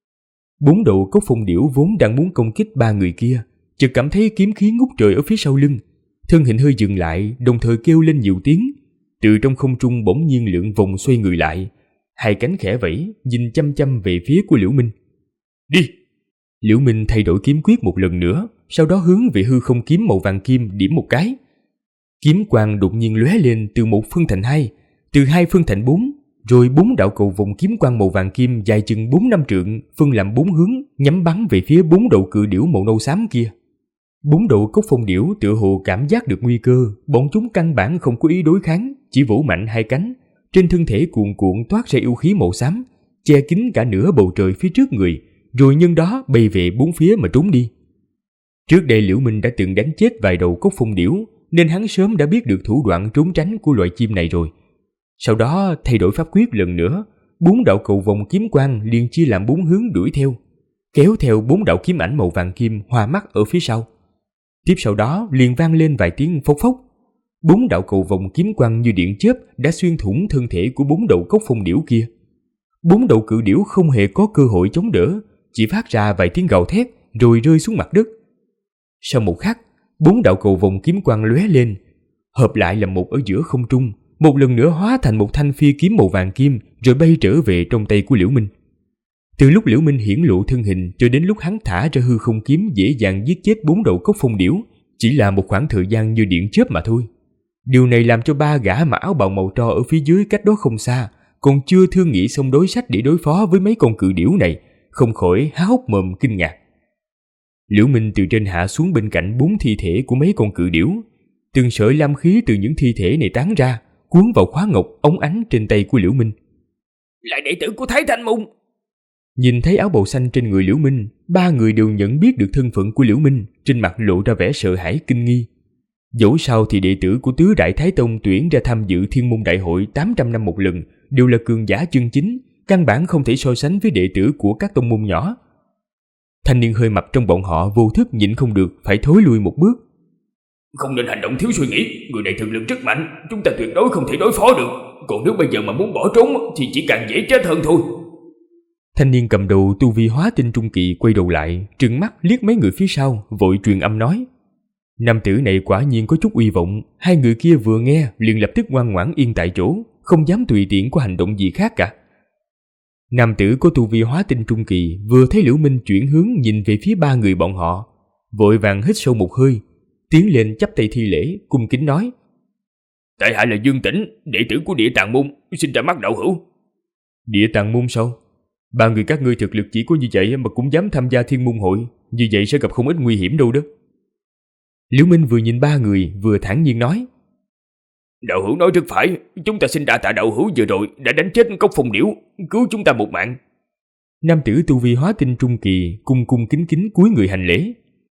4 đầu cốc phong điểu vốn đang muốn công kích 3 người kia, chợt cảm thấy kiếm khí ngút trời ở phía sau lưng, thân hình hơi dừng lại, đồng thời kêu lên nhiều tiếng. Từ trong không trung bỗng nhiên lượn vòng xoay người lại, hai cánh khẽ vẫy, nhìn chăm chăm về phía của Liễu Minh. Đi! Liễu Minh thay đổi kiếm quyết một lần nữa, sau đó hướng về hư không kiếm màu vàng kim điểm một cái. Kiếm quang đột nhiên lóe lên, từ 1 phân thành 2, từ 2 phân thành 4, rồi 4 đạo cầu vòng kiếm quang màu vàng kim dài chừng 4-5 trượng, phân làm 4 hướng, nhắm bắn về phía 4 đầu cự điểu màu nâu xám kia. 4 đầu cốc phong điểu tựa hồ cảm giác được nguy cơ, bọn chúng căn bản không có ý đối kháng, chỉ vỗ mạnh hai cánh, trên thân thể cuồn cuộn toát ra yêu khí màu xám, che kín cả nửa bầu trời phía trước người, rồi nhân đó bay về 4 phía mà trốn đi. Trước đây Liễu Minh đã từng đánh chết vài đầu cốc phong điểu, nên hắn sớm đã biết được thủ đoạn trốn tránh của loại chim này rồi. Sau đó thay đổi pháp quyết lần nữa, 4 đạo cầu vòng kiếm quang liền chia làm 4 hướng đuổi theo, kéo theo 4 đạo kiếm ảnh màu vàng kim hoa mắt ở phía sau. Tiếp sau đó liền vang lên vài tiếng phốc phốc. 4 đạo cầu vòng kiếm quang như điện chớp đã xuyên thủng thân thể của 4 đầu cốc phong điểu kia. 4 đầu cự điểu không hề có cơ hội chống đỡ, chỉ phát ra vài tiếng gào thét rồi rơi xuống mặt đất. Sau một khắc, 4 đạo cầu vòng kiếm quang lóe lên, hợp lại làm một ở giữa không trung, một lần nữa hóa thành một thanh phi kiếm màu vàng kim rồi bay trở về trong tay của Liễu Minh. Từ lúc Liễu Minh hiển lộ thân hình cho đến lúc hắn thả ra hư không kiếm dễ dàng giết chết 4 đầu cốc phong điểu, chỉ là một khoảng thời gian như điện chớp mà thôi. Điều này làm cho 3 gã mặc áo bào màu tro ở phía dưới cách đó không xa, còn chưa thương nghị xong đối sách để đối phó với mấy con cự điểu này, không khỏi há hốc mồm kinh ngạc. Liễu Minh từ trên hạ xuống bên cạnh 4 thi thể của mấy con cự điểu, từng sợi lam khí từ những thi thể này tán ra, cuốn vào khóa ngọc óng ánh trên tay của Liễu Minh. Lại đệ tử của Thái Thanh Môn. Nhìn thấy áo bào xanh trên người Liễu Minh, 3 người đều nhận biết được thân phận của Liễu Minh, trên mặt lộ ra vẻ sợ hãi kinh nghi. Dẫu sao thì đệ tử của Tứ Đại Thái Tông tuyển ra tham dự Thiên Môn Đại Hội 800 năm một lần đều là cường giả chân chính, căn bản không thể so sánh với đệ tử của các tông môn nhỏ. Thanh niên hơi mập trong bọn họ vô thức nhịn không được phải thối lui một bước. Không nên hành động thiếu suy nghĩ, người này thực lực rất mạnh, chúng ta tuyệt đối không thể đối phó được. Còn nếu bây giờ mà muốn bỏ trốn thì chỉ càng dễ chết hơn thôi. Thanh niên cầm đầu tu vi hóa tinh trung kỳ quay đầu lại, trừng mắt liếc mấy người phía sau, vội truyền âm nói. Nam tử này quả nhiên có chút uy vọng, hai người kia vừa nghe liền lập tức ngoan ngoãn yên tại chỗ, không dám tùy tiện có hành động gì khác cả. Nam tử có tu vi hóa tinh trung kỳ vừa thấy Liễu Minh chuyển hướng nhìn về phía 3 người bọn họ, vội vàng hít sâu một hơi, tiến lên chắp tay thi lễ, cung kính nói. Tại hạ là Dương Tĩnh, đệ tử của Địa Tạng Môn, xin ra mắt đạo hữu. Địa Tạng Môn sao? 3 người các ngươi thực lực chỉ có như vậy mà cũng dám tham gia Thiên Môn Hội, như vậy sẽ gặp không ít nguy hiểm đâu đó. Liễu Minh vừa nhìn 3 người vừa thản nhiên nói. Đạo hữu nói rất phải, chúng ta xin đa tạ đạo hữu vừa rồi đã đánh chết cốc phong điểu, cứu chúng ta một mạng. Nam tử tu vi hóa tinh trung kỳ cung cung kính kính cúi người hành lễ.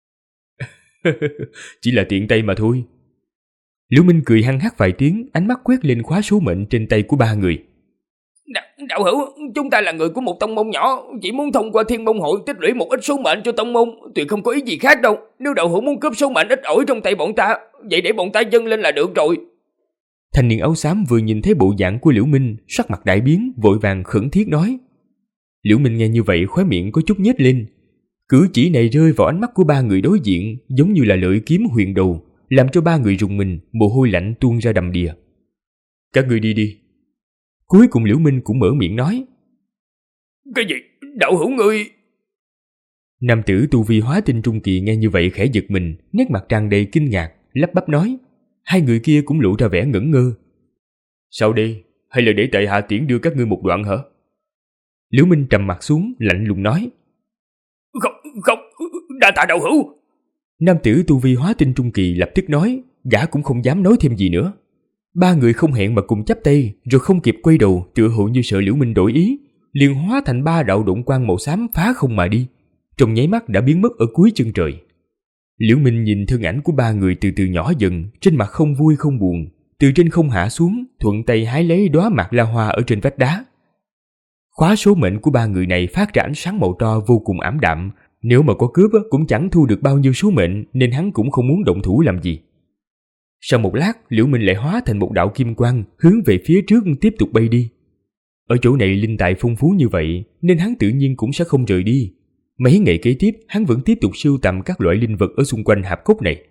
Chỉ là tiện tay mà thôi. Liễu Minh cười hăng hắc vài tiếng, ánh mắt quét lên khóa số mệnh trên tay của 3 người. Đạo hữu, chúng ta là người của một tông môn nhỏ, chỉ muốn thông qua Thiên Môn Hội tích lũy một ít số mệnh cho tông môn, tuyệt không có ý gì khác đâu. Nếu đạo hữu muốn cướp số mệnh ít ỏi trong tay bọn ta, vậy để bọn ta dâng lên là được rồi. Thanh niên áo xám vừa nhìn thấy bộ dạng của Liễu Minh, sắc mặt đại biến, vội vàng khẩn thiết nói. Liễu Minh nghe như vậy khóe miệng có chút nhếch lên. Cử chỉ này rơi vào ánh mắt của 3 người đối diện, giống như là lợi kiếm huyền đầu, làm cho 3 người rùng mình, mồ hôi lạnh tuôn ra đầm đìa. Các người đi đi. Cuối cùng Liễu Minh cũng mở miệng nói. Cái gì? Đạo hữu ngươi? Nam tử tu vi hóa tinh trung kỳ nghe như vậy khẽ giật mình, nét mặt tràn đầy kinh ngạc, lắp bắp nói. Hai người kia cũng lộ ra vẻ ngẩn ngơ. Sao đây? Hay là để tại hạ tiễn đưa các ngươi một đoạn hả? Liễu Minh trầm mặt xuống, lạnh lùng nói. Không, đa tạ đạo hữu. Nam tử tu vi hóa tinh trung kỳ lập tức nói, gã cũng không dám nói thêm gì nữa. Ba người không hẹn mà cùng chắp tay, rồi không kịp quay đầu, tựa hồ như sợ Liễu Minh đổi ý, liền hóa thành ba đạo độn quang màu xám phá không mà đi, trong nháy mắt đã biến mất ở cuối chân trời. Liễu Minh nhìn thân ảnh của ba người từ từ nhỏ dần, trên mặt không vui không buồn, từ trên không hạ xuống, thuận tay hái lấy đóa mạc la hoa ở trên vách đá. Khóa số mệnh của ba người này phát ra ánh sáng màu tro vô cùng ảm đạm, nếu mà có cướp cũng chẳng thu được bao nhiêu số mệnh, nên hắn cũng không muốn động thủ làm gì. Sau một lát, Liễu Minh lại hóa thành một đạo kim quang hướng về phía trước tiếp tục bay đi. Ở chỗ này linh tài phong phú như vậy, nên hắn tự nhiên cũng sẽ không rời đi. Mấy ngày kế tiếp, hắn vẫn tiếp tục sưu tầm các loại linh vật ở xung quanh hạp cốc này.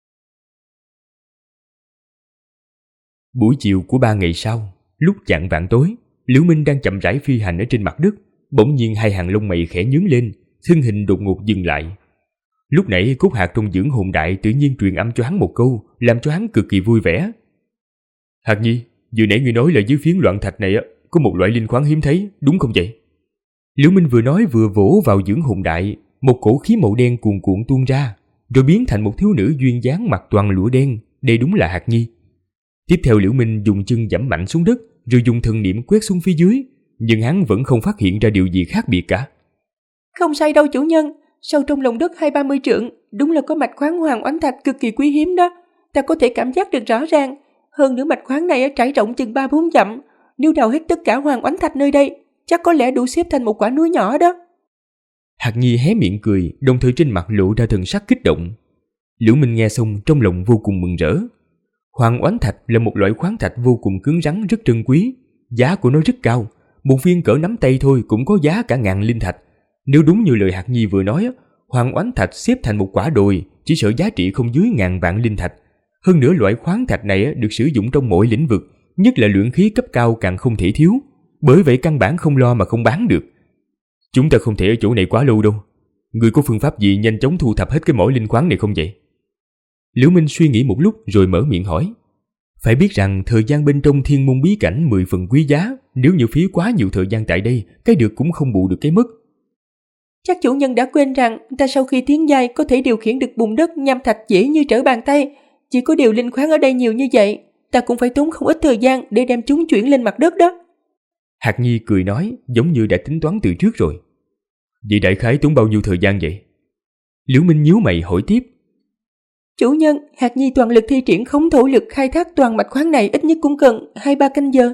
Buổi chiều của 3 ngày sau, lúc chạng vạng tối, Liễu Minh đang chậm rãi phi hành ở trên mặt đất, bỗng nhiên hai hàng lông mày khẽ nhướng lên, thân hình đột ngột dừng lại. Lúc nãy Cốt Hạc trong dưỡng hồn đại tự nhiên truyền âm cho hắn một câu, làm cho hắn cực kỳ vui vẻ. Hạc Nhi, vừa nãy ngươi nói là dưới phiến loạn thạch này có một loại linh khoáng hiếm thấy, đúng không vậy? Liễu Minh vừa nói vừa vỗ vào dưỡng hồn đại, một cổ khí màu đen cuồn cuộn tuôn ra, rồi biến thành một thiếu nữ duyên dáng mặc toàn lụa đen, đây đúng là Hạc Nhi. Tiếp theo Liễu Minh dùng chân giẫm mạnh xuống đất, rồi dùng thần niệm quét xuống phía dưới, nhưng hắn vẫn không phát hiện ra điều gì khác biệt cả. Không sai đâu chủ nhân, sâu trong lòng đất 20-30 trượng, đúng là có mạch khoáng hoàng oánh thạch cực kỳ quý hiếm đó. Ta có thể cảm giác được rõ ràng, hơn nữa mạch khoáng này trải rộng chừng 3-4 dặm, nếu đào hết tất cả hoàng oánh thạch nơi đây, chắc có lẽ đủ xếp thành một quả núi nhỏ đó. Hạc Nhi hé miệng cười, đồng thời trên mặt lộ ra thần sắc kích động. Liễu Minh nghe xong trong lòng vô cùng mừng rỡ. Hoàng oánh thạch là một loại khoáng thạch vô cùng cứng rắn rất trân quý, giá của nó rất cao, một viên cỡ nắm tay thôi cũng có giá cả ngàn linh thạch. Nếu đúng như lời Hạc Nhi vừa nói, hoàng oánh thạch xếp thành một quả đồi, chỉ sợ giá trị không dưới 1000 vạn linh thạch. Hơn nữa loại khoáng thạch này được sử dụng trong mọi lĩnh vực, nhất là luyện khí cấp cao càng không thể thiếu, bởi vậy căn bản không lo mà không bán được. Chúng ta không thể ở chỗ này quá lâu đâu. Người có phương pháp gì nhanh chóng thu thập hết cái mỏ linh khoáng này không vậy? Liễu Minh suy nghĩ một lúc rồi mở miệng hỏi. Phải biết rằng thời gian bên trong thiên môn bí cảnh 10 phần quý giá, nếu như phí quá nhiều thời gian tại đây, cái được cũng không bù được cái mất. Chắc chủ nhân đã quên rằng ta sau khi tiến giai có thể điều khiển được bùn đất nham thạch dễ như trở bàn tay. Chỉ có điều linh khoáng ở đây nhiều như vậy, ta cũng phải tốn không ít thời gian để đem chúng chuyển lên mặt đất đó. Hạc Nhi cười nói, giống như đã tính toán từ trước rồi. Vậy đại khái tốn bao nhiêu thời gian vậy? Liễu Minh nhíu mày hỏi tiếp. Chủ nhân, Hạc Nhi toàn lực thi triển khống thổ lực khai thác toàn mạch khoáng này ít nhất cũng cần 2-3 canh giờ.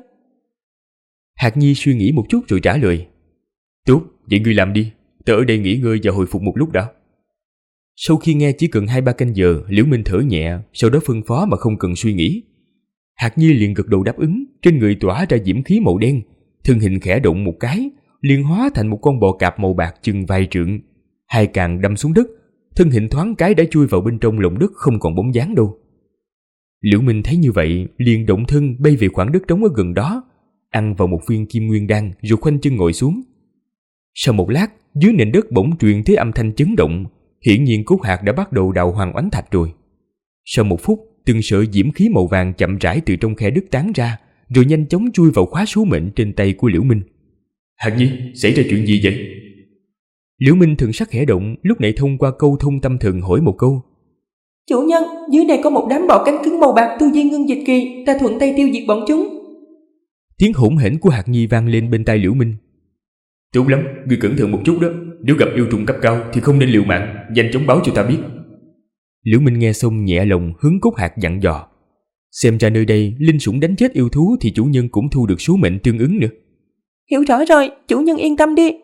Hạc Nhi suy nghĩ một chút rồi trả lời. Tốt, vậy ngươi làm đi, ta ở đây nghỉ ngơi và hồi phục một lúc đã. Sau khi nghe chỉ cần 2-3 canh giờ, Liễu Minh thở nhẹ, sau đó phân phó mà không cần suy nghĩ. Hạc Nhi liền gật đầu đáp ứng, trên người tỏa ra diễm khí màu đen, thân hình khẽ động một cái, liền hóa thành một con bò cạp màu bạc chừng vài trượng, hai càng đâm xuống đất, thân hình thoáng cái đã chui vào bên trong lòng đất không còn bóng dáng đâu. Liễu Minh thấy như vậy, liền động thân bay về khoảng đất trống ở gần đó, ăn vào một viên kim nguyên đan rồi khoanh chân ngồi xuống. Sau một lát, dưới nền đất bỗng truyền tới âm thanh chấn động, hiển nhiên Cốt Hạc đã bắt đầu đào hoàng oánh thạch rồi. Sau một phút, từng sợi diễm khí màu vàng chậm rãi từ trong khe đất tán ra, rồi nhanh chóng chui vào khóa số mệnh trên tay của Liễu Minh. Hạc Nhi, xảy ra chuyện gì vậy? Liễu Minh thần sắc khẽ động, lúc này thông qua câu thông tâm thần hỏi một câu. Chủ nhân, dưới này có một đám bọ cánh cứng màu bạc tu vi ngưng dịch kỳ, ta thuận tay tiêu diệt bọn chúng. Tiếng hỗn hển của Hạc Nhi vang lên bên tai Liễu Minh. Tốt lắm, ngươi cẩn thận một chút đó, nếu gặp yêu trùng cấp cao thì không nên liều mạng, nhanh chóng báo cho ta biết. Liễu Minh nghe xong nhẹ lòng hướng Cốt Hạc dặn dò. Xem ra nơi đây linh sủng đánh chết yêu thú thì chủ nhân cũng thu được số mệnh tương ứng nữa. Hiểu rõ rồi, chủ nhân yên tâm đi.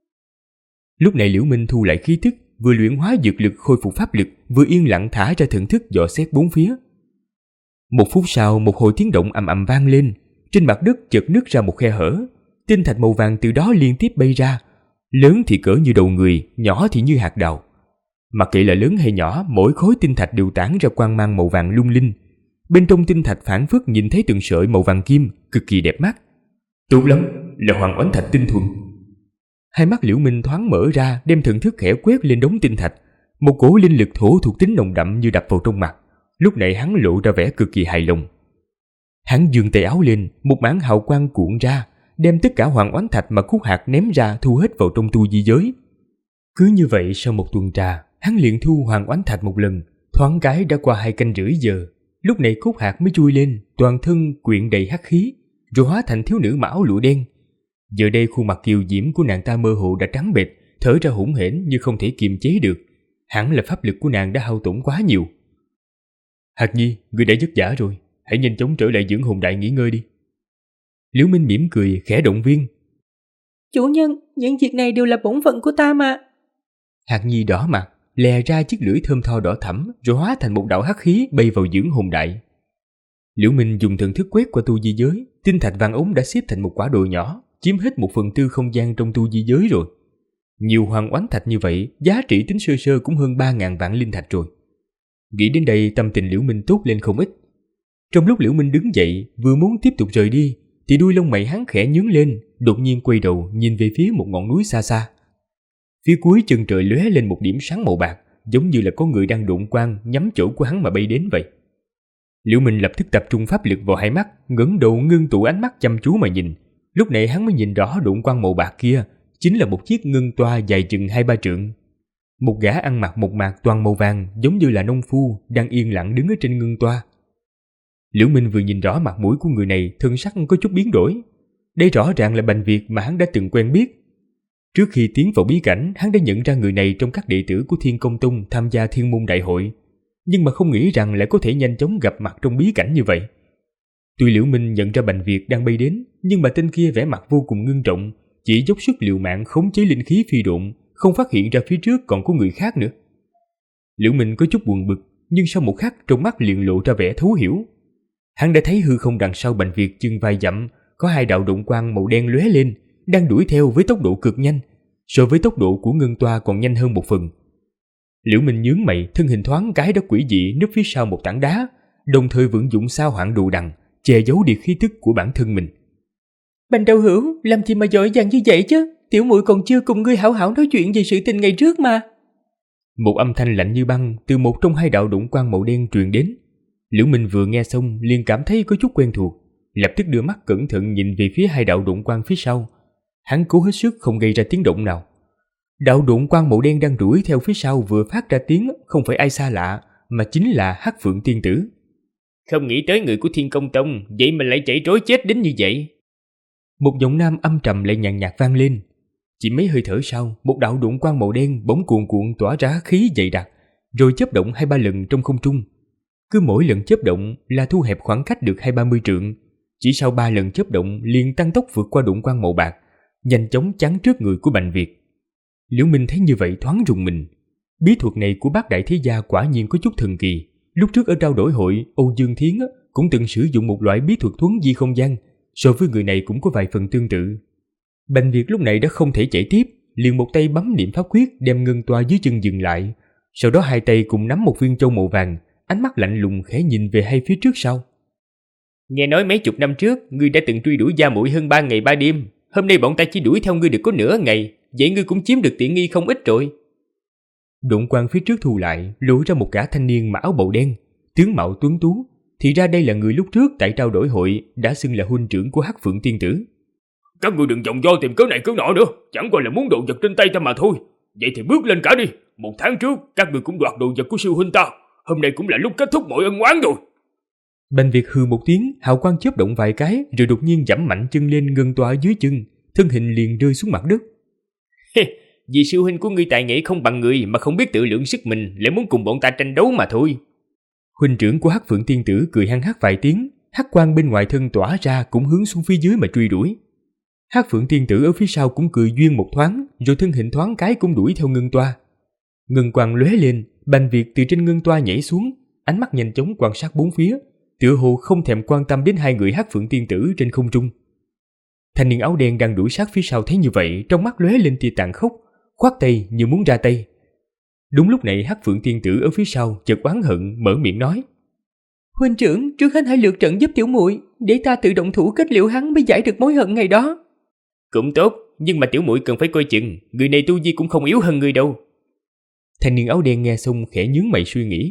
Lúc này Liễu Minh thu lại khí tức, vừa luyện hóa dược lực khôi phục pháp lực, vừa yên lặng thả ra thần thức dò xét bốn phía. Một phút sau, một hồi tiếng động ầm ầm vang lên, trên mặt đất chợt nứt ra một khe hở, tinh thạch màu vàng từ đó liên tiếp bay ra, lớn thì cỡ như đầu người, nhỏ thì như hạt đào. Mặc kệ là lớn hay nhỏ, mỗi khối tinh thạch đều tản ra quang mang màu vàng lung linh. Bên trong tinh thạch phảng phất nhìn thấy từng sợi màu vàng kim, cực kỳ đẹp mắt. Tốt lắm, là hoàng oánh thạch tinh thuần. Hai mắt Liễu Minh thoáng mở ra, đem thần thức khẽ quét lên đống tinh thạch. Một cổ linh lực thổ thuộc tính nồng đậm như đập vào trong mặt, Lúc này hắn lộ ra vẻ cực kỳ hài lòng. Hắn giương tay áo lên, một mảng hào quang cuộn ra, đem tất cả hoàng oán thạch mà Khúc Hạc ném ra thu hết vào trong tu di giới. Cứ như vậy sau một tuần trà, hắn liền thu hoàng oán thạch một lần, thoáng cái đã qua 2 canh rưỡi giờ. Lúc này Khúc Hạc mới chui lên, toàn thân quyện đầy hắc khí, rồi hóa thành thiếu nữ mặc áo lụa đen. Giờ đây khuôn mặt kiều diễm của nàng ta mơ hồ đã trắng bệch, thở ra hỗn hển như không thể kiềm chế được. Hẳn là pháp lực của nàng đã hao tổn quá nhiều. Hạc Nhi, ngươi đã vất vả rồi, hãy nhanh chóng trở lại dưỡng hồn đại nghỉ ngơi đi. Liễu Minh mỉm cười khẽ động viên. Chủ nhân, những việc này đều là bổn phận của ta mà. Hạc Nhi đỏ mặt, lè ra chiếc lưỡi thơm tho đỏ thẫm, rồi hóa thành một đạo hắc khí bay vào dưỡng hồn đại. Liễu Minh dùng thần thức quét qua tu di giới, tinh thạch vàng ống đã xếp thành một quả đồi nhỏ, chiếm hết 1/4 không gian trong tu di giới rồi. Nhiều hoàng oán thạch như vậy, giá trị tính sơ sơ cũng hơn 3.000 vạn linh thạch rồi. Nghĩ đến đây, tâm tình Liễu Minh tốt lên không ít. Trong lúc Liễu Minh đứng dậy, vừa muốn tiếp tục rời đi, thì đuôi lông mày hắn khẽ nhướng lên, đột nhiên quay đầu nhìn về phía một ngọn núi xa xa. Phía cuối chân trời lóe lên một điểm sáng màu bạc, giống như là có người đang độn quang nhắm chỗ của hắn mà bay đến vậy. Liễu Minh lập tức tập trung pháp lực vào hai mắt, ngẩng đầu ngưng tụ ánh mắt chăm chú mà nhìn. Lúc này hắn mới nhìn rõ độn quang màu bạc kia chính là một chiếc ngân toa dài chừng 2-3 trượng. Một gã ăn mặc một mạc toàn màu vàng, giống như là nông phu đang yên lặng đứng ở trên ngân toa. Liễu Minh vừa nhìn rõ mặt mũi của người này, thân sắc có chút biến đổi. Đây rõ ràng là Bành Việt mà hắn đã từng quen biết. Trước khi tiến vào bí cảnh, hắn đã nhận ra người này trong các đệ tử của Thiên Công Tông tham gia Thiên Môn Đại Hội, nhưng mà không nghĩ rằng lại có thể nhanh chóng gặp mặt trong bí cảnh như vậy. Tuy Liễu Minh nhận ra Bành Việt đang bay đến, nhưng mà tên kia vẻ mặt vô cùng ngưng trọng, chỉ dốc sức liều mạng khống chế linh khí phi độn, không phát hiện ra phía trước còn có người khác nữa. Liễu Minh có chút buồn bực, nhưng sau một khắc trong mắt liền lộ ra vẻ thấu hiểu. Hắn đã thấy hư không đằng sau Bành Việt chừng vài dặm, có 2 đạo độn quang màu đen lóe lên, đang đuổi theo với tốc độ cực nhanh, so với tốc độ của ngân toa còn nhanh hơn một phần. Liễu Minh nhướng mày, thân hình thoáng cái đã quỷ dị núp phía sau một tảng đá, đồng thời vận dụng sao hoảng đồ đằng, che giấu đi khí tức của bản thân mình. Bành đạo hữu, làm gì mà giỏi giang như vậy chứ? Tiểu muội còn chưa cùng ngươi hảo hảo nói chuyện về sự tình ngày trước mà. Một âm thanh lạnh như băng từ một trong 2 đạo độn quang màu đen truyền đến. Liễu Minh vừa nghe xong liền cảm thấy có chút quen thuộc, lập tức đưa mắt cẩn thận nhìn về phía 2 đạo độn quang phía sau. Hắn cố hết sức không gây ra tiếng động nào. Đạo độn quang màu đen đang đuổi theo phía sau vừa phát ra tiếng không phải ai xa lạ, mà chính là Hắc Phượng Tiên Tử. Không nghĩ tới người của Thiên Công Tông vậy mà lại chạy trối chết đến như vậy. Một giọng nam âm trầm lại nhàn nhạt vang lên. Chỉ mấy hơi thở sau, một đạo độn quang màu đen bỗng cuồn cuộn tỏa ra khí dày đặc, rồi chớp động 2-3 lần trong không trung. Cứ mỗi lần chớp động là thu hẹp khoảng cách được 20-30 trượng. Chỉ sau 3 lần chớp động liền tăng tốc vượt qua độn quang màu bạc, nhanh chóng chắn trước người của Bành Việt. Liễu Minh thấy như vậy thoáng rùng mình. Bí thuật này của Bát Đại Thế Gia quả nhiên có chút thần kỳ. Lúc trước ở trao đổi hội, Âu Dương Thiến cũng từng sử dụng một loại bí thuật thuấn di không gian, so với người này cũng có vài phần tương tự. Bành Việt lúc này đã không thể chạy tiếp, liền một tay bấm niệm pháp quyết đem ngân toa dưới chân dừng lại, sau đó 2 tay cùng nắm một viên châu màu vàng, ánh mắt lạnh lùng khẽ nhìn về hai phía trước sau. Nghe nói mấy chục năm trước ngươi đã từng truy đuổi Gia Muội hơn 3 ngày 3 đêm, hôm nay bọn ta chỉ đuổi theo ngươi được có nửa ngày, vậy ngươi cũng chiếm được tiện nghi không ít rồi. Độn quang phía trước thu lại, lộ ra một gã thanh niên mặc áo bào đen, tướng mạo tuấn tú, thì ra đây là người lúc trước tại trao đổi hội đã xưng là huynh trưởng của Hắc Phượng Tiên Tử. Các ngươi đừng vòng vo tìm cớ này cớ nọ nữa, chẳng qua là muốn đồ vật trên tay ta mà thôi. Vậy thì bước lên cả đi, 1 tháng trước các ngươi cũng đoạt đồ vật của sư huynh ta, hôm nay cũng là lúc kết thúc mọi ân oán rồi. Bành Việt hừ một tiếng, hào quang chớp động vài cái, rồi đột nhiên giẫm mạnh chân lên ngân toa dưới chân, thân hình liền rơi xuống mặt đất. Vì sư huynh của ngươi tài nghệ không bằng người mà không biết tự lượng sức mình, lại muốn cùng bọn ta tranh đấu mà thôi. Huynh trưởng của Hắc Phượng Tiên Tử cười hăng hắc vài tiếng, hắc quang bên ngoài thân tỏa ra cũng hướng xuống phía dưới mà truy đuổi. Hắc Phượng Tiên Tử ở phía sau cũng cười duyên một thoáng, rồi thân hình thoáng cái cũng đuổi theo ngân toa. Ngân quang lóe lên, Bành Việt từ trên ngân toa nhảy xuống, ánh mắt nhanh chóng quan sát bốn phía, tựa hồ không thèm quan tâm đến 2 người Hắc Phượng Tiên Tử trên không trung. Thanh niên áo đen đang đuổi sát phía sau thấy như vậy, trong mắt lóe lên tia tàn khốc, khoát tay như muốn ra tay. Đúng lúc này Hắc Phượng Tiên Tử ở phía sau chợt oán hận mở miệng nói: Huynh trưởng, trước hết hãy lượt trận giúp tiểu muội, để ta tự động thủ kết liễu hắn mới giải được mối hận ngày đó. Cũng tốt, nhưng mà tiểu muội cần phải coi chừng, người này tu vi cũng không yếu hơn người đâu. Thanh niên áo đen nghe xong khẽ nhướng mày suy nghĩ.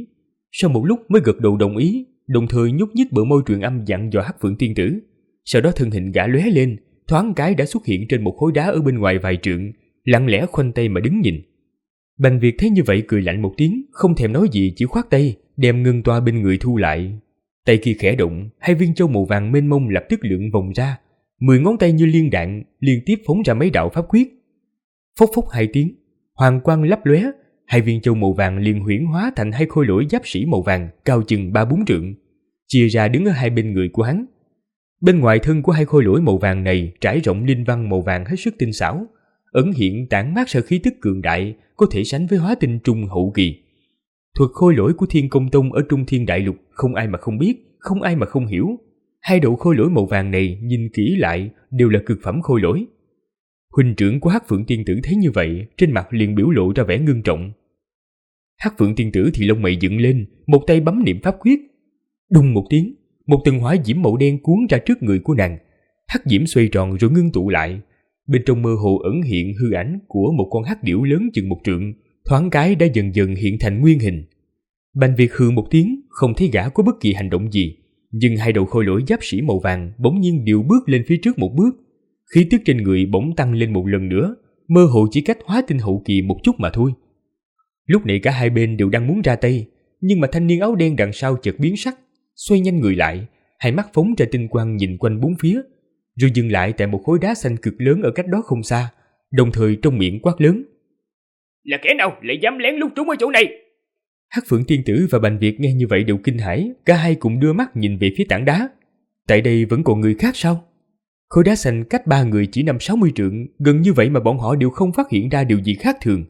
Sau một lúc mới gật đầu đồng ý, đồng thời nhúc nhích bờ môi truyền âm dặn dò Hắc Phượng tiên tử. Sau đó thân hình gã lóe lên, thoáng cái đã xuất hiện trên một khối đá ở bên ngoài vài trượng, lặng lẽ khoanh tay mà đứng nhìn. Bành Việt thấy như vậy cười lạnh một tiếng, không thèm nói gì, chỉ khoát tay, đem ngân toa bên người thu lại. Tay kia khẽ động, 2 viên châu màu vàng mênh mông lập tức lượn vòng ra, 10 ngón tay như liên đạn liên tiếp phóng ra mấy đạo pháp quyết. Phốc phốc 2 tiếng, hoàng quang lấp lóe, 2 viên châu màu vàng liền huyễn hóa thành 2 khôi lỗi giáp sĩ màu vàng cao chừng 3-4 trượng, chia ra đứng ở hai bên người của hắn. Bên ngoài thân của 2 khôi lỗi màu vàng này trải rộng linh văn màu vàng hết sức tinh xảo, ẩn hiện tản mát ra khí tức cường đại, có thể sánh với hóa tinh trung hậu kỳ. Thuật khôi lỗi của Thiên Công Tông ở Trung Thiên Đại Lục không ai mà không biết, không ai mà không hiểu. 2 độ khôi lỗi màu vàng này nhìn kỹ lại đều là cực phẩm khôi lỗi. Huynh trưởng của Hắc Phượng tiên tử thấy như vậy, trên mặt liền biểu lộ ra vẻ ngưng trọng. Hắc Phượng tiên tử thì lông mày dựng lên, một tay bấm niệm pháp quyết. Đùng một tiếng, một tầng hỏa diễm màu đen cuốn ra trước người của nàng. Hắc diễm xoay tròn rồi ngưng tụ lại, bên trong mơ hồ ẩn hiện hư ảnh của một con hắc điểu lớn chừng 1 trượng, thoáng cái đã dần dần hiện thành nguyên hình. Bành Việt hừ một tiếng, không thấy gã có bất kỳ hành động gì, nhưng 2 đầu khôi lỗi giáp sĩ màu vàng bỗng nhiên điệu bước lên phía trước một bước, khí tức trên người bỗng tăng lên một lần nữa, mơ hồ chỉ cách hóa tinh hậu kỳ một chút mà thôi. Lúc này cả hai bên đều đang muốn ra tay, nhưng mà thanh niên áo đen đằng sau chợt biến sắc, xoay nhanh người lại, hai mắt phóng ra tinh quang nhìn quanh bốn phía, rồi dừng lại tại một khối đá xanh cực lớn ở cách đó không xa, đồng thời trong miệng quát lớn: Là kẻ nào lại dám lén lút trốn ở chỗ này? Hắc Phượng tiên tử và Bành Việt nghe như vậy đều kinh hãi, cả hai cùng đưa mắt nhìn về phía tảng đá. Tại đây vẫn còn người khác sao? Khối đá xanh cách 3 người chỉ 50-60 trượng, gần như vậy mà bọn họ đều không phát hiện ra điều gì khác thường.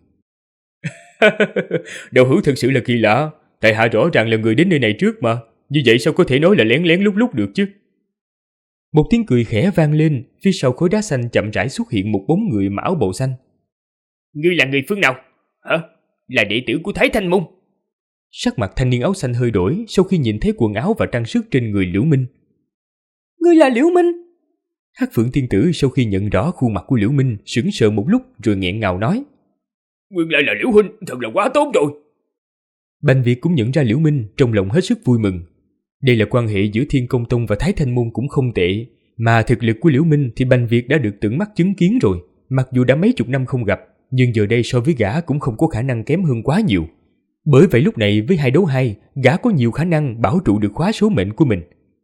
Đạo hữu thật sự là kỳ lạ, tại hạ rõ ràng là người đến nơi này trước mà, như vậy sao có thể nói là lén lén lút lút được chứ? Một tiếng cười khẽ vang lên, phía sau khối đá xanh chậm rãi xuất hiện một bóng người mặc áo bào xanh. Ngươi là người phương nào? Hả? Là đệ tử của Thái Thanh Môn? Sắc mặt thanh niên áo xanh hơi đổi sau khi nhìn thấy quần áo và trang sức trên người Liễu Minh. Ngươi là Liễu Minh? Hắc Phượng tiên tử sau khi nhận rõ khuôn mặt của Liễu Minh sững sờ một lúc rồi nghẹn ngào nói: Nguyên lại là Liễu huynh, thật là quá tốt rồi. Bành Việt cũng nhận ra Liễu Minh, trong lòng hết sức vui mừng. Đây là quan hệ giữa Thiên Công Tông và Thái Thanh Môn cũng không tệ, mà thực lực của Liễu Minh thì Bành Việt đã được tận mắt chứng kiến rồi. Mặc dù đã mấy chục năm không gặp, nhưng giờ đây so với gã cũng không có khả năng kém hơn quá nhiều. Bởi vậy lúc này với 2 đấu 2, gã có nhiều khả năng bảo trụ được khóa số mệnh của mình.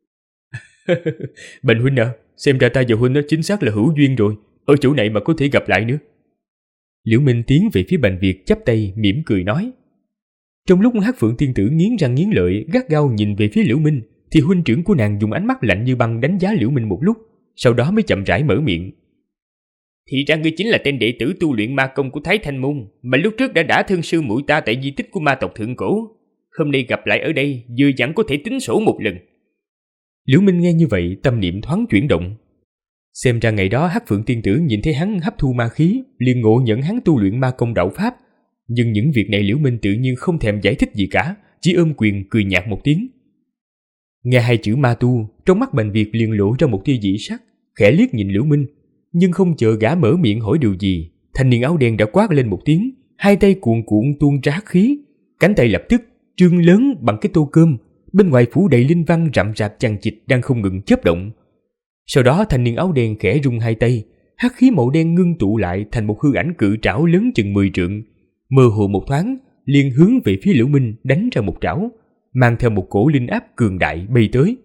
Bành huynh à, xem ra ta và huynh chính xác là hữu duyên rồi, ở chỗ này mà có thể gặp lại nữa. Liễu Minh tiến về phía Bành Việt chắp tay mỉm cười nói. Trong lúc Hắc Phượng tiên tử nghiến răng nghiến lợi gắt gao nhìn về phía Liễu Minh, thì huynh trưởng của nàng dùng ánh mắt lạnh như băng đánh giá Liễu Minh một lúc, sau đó mới chậm rãi mở miệng. Thì ra ngươi chính là tên đệ tử tu luyện ma công của Thái Thanh Môn, mà lúc trước đã đả thương sư muội ta tại di tích của ma tộc thượng cổ. Hôm nay gặp lại ở đây, vừa chẳng có thể tính sổ một lần. Liễu Minh nghe như vậy, tâm niệm thoáng chuyển động. Xem ra ngày đó Hắc Phượng tiên tử nhìn thấy hắn hấp thu ma khí, liền ngộ nhận hắn tu luyện ma công đạo pháp. Nhưng những việc này Liễu Minh tự nhiên không thèm giải thích gì cả, chỉ ôm quyền cười nhạt một tiếng. Nghe 2 chữ ma tu, trong mắt Bành Việt liền lộ ra một tia dị sắc, khẽ liếc nhìn Liễu Minh, nhưng không chờ gã mở miệng hỏi điều gì, thanh niên áo đen đã quát lên một tiếng, 2 tay cuồn cuộn tuôn ra hắc khí, cánh tay lập tức trương lớn bằng cái tô cơm, bên ngoài phủ đầy linh văn rậm rạp chằng chịt đang không ngừng chớp động. Sau đó thanh niên áo đen khẽ rung 2 tay, hắc khí màu đen ngưng tụ lại thành một hư ảnh cự trảo lớn chừng 10 trượng, mơ hồ một thoáng liền hướng về phía Liễu Minh đánh ra một trảo, mang theo một cổ linh áp cường đại bay tới.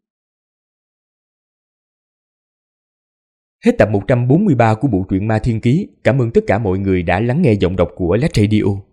Hết tập 143 của bộ truyện Ma Thiên Ký. Cảm ơn tất cả mọi người đã lắng nghe giọng đọc của Lách Radio.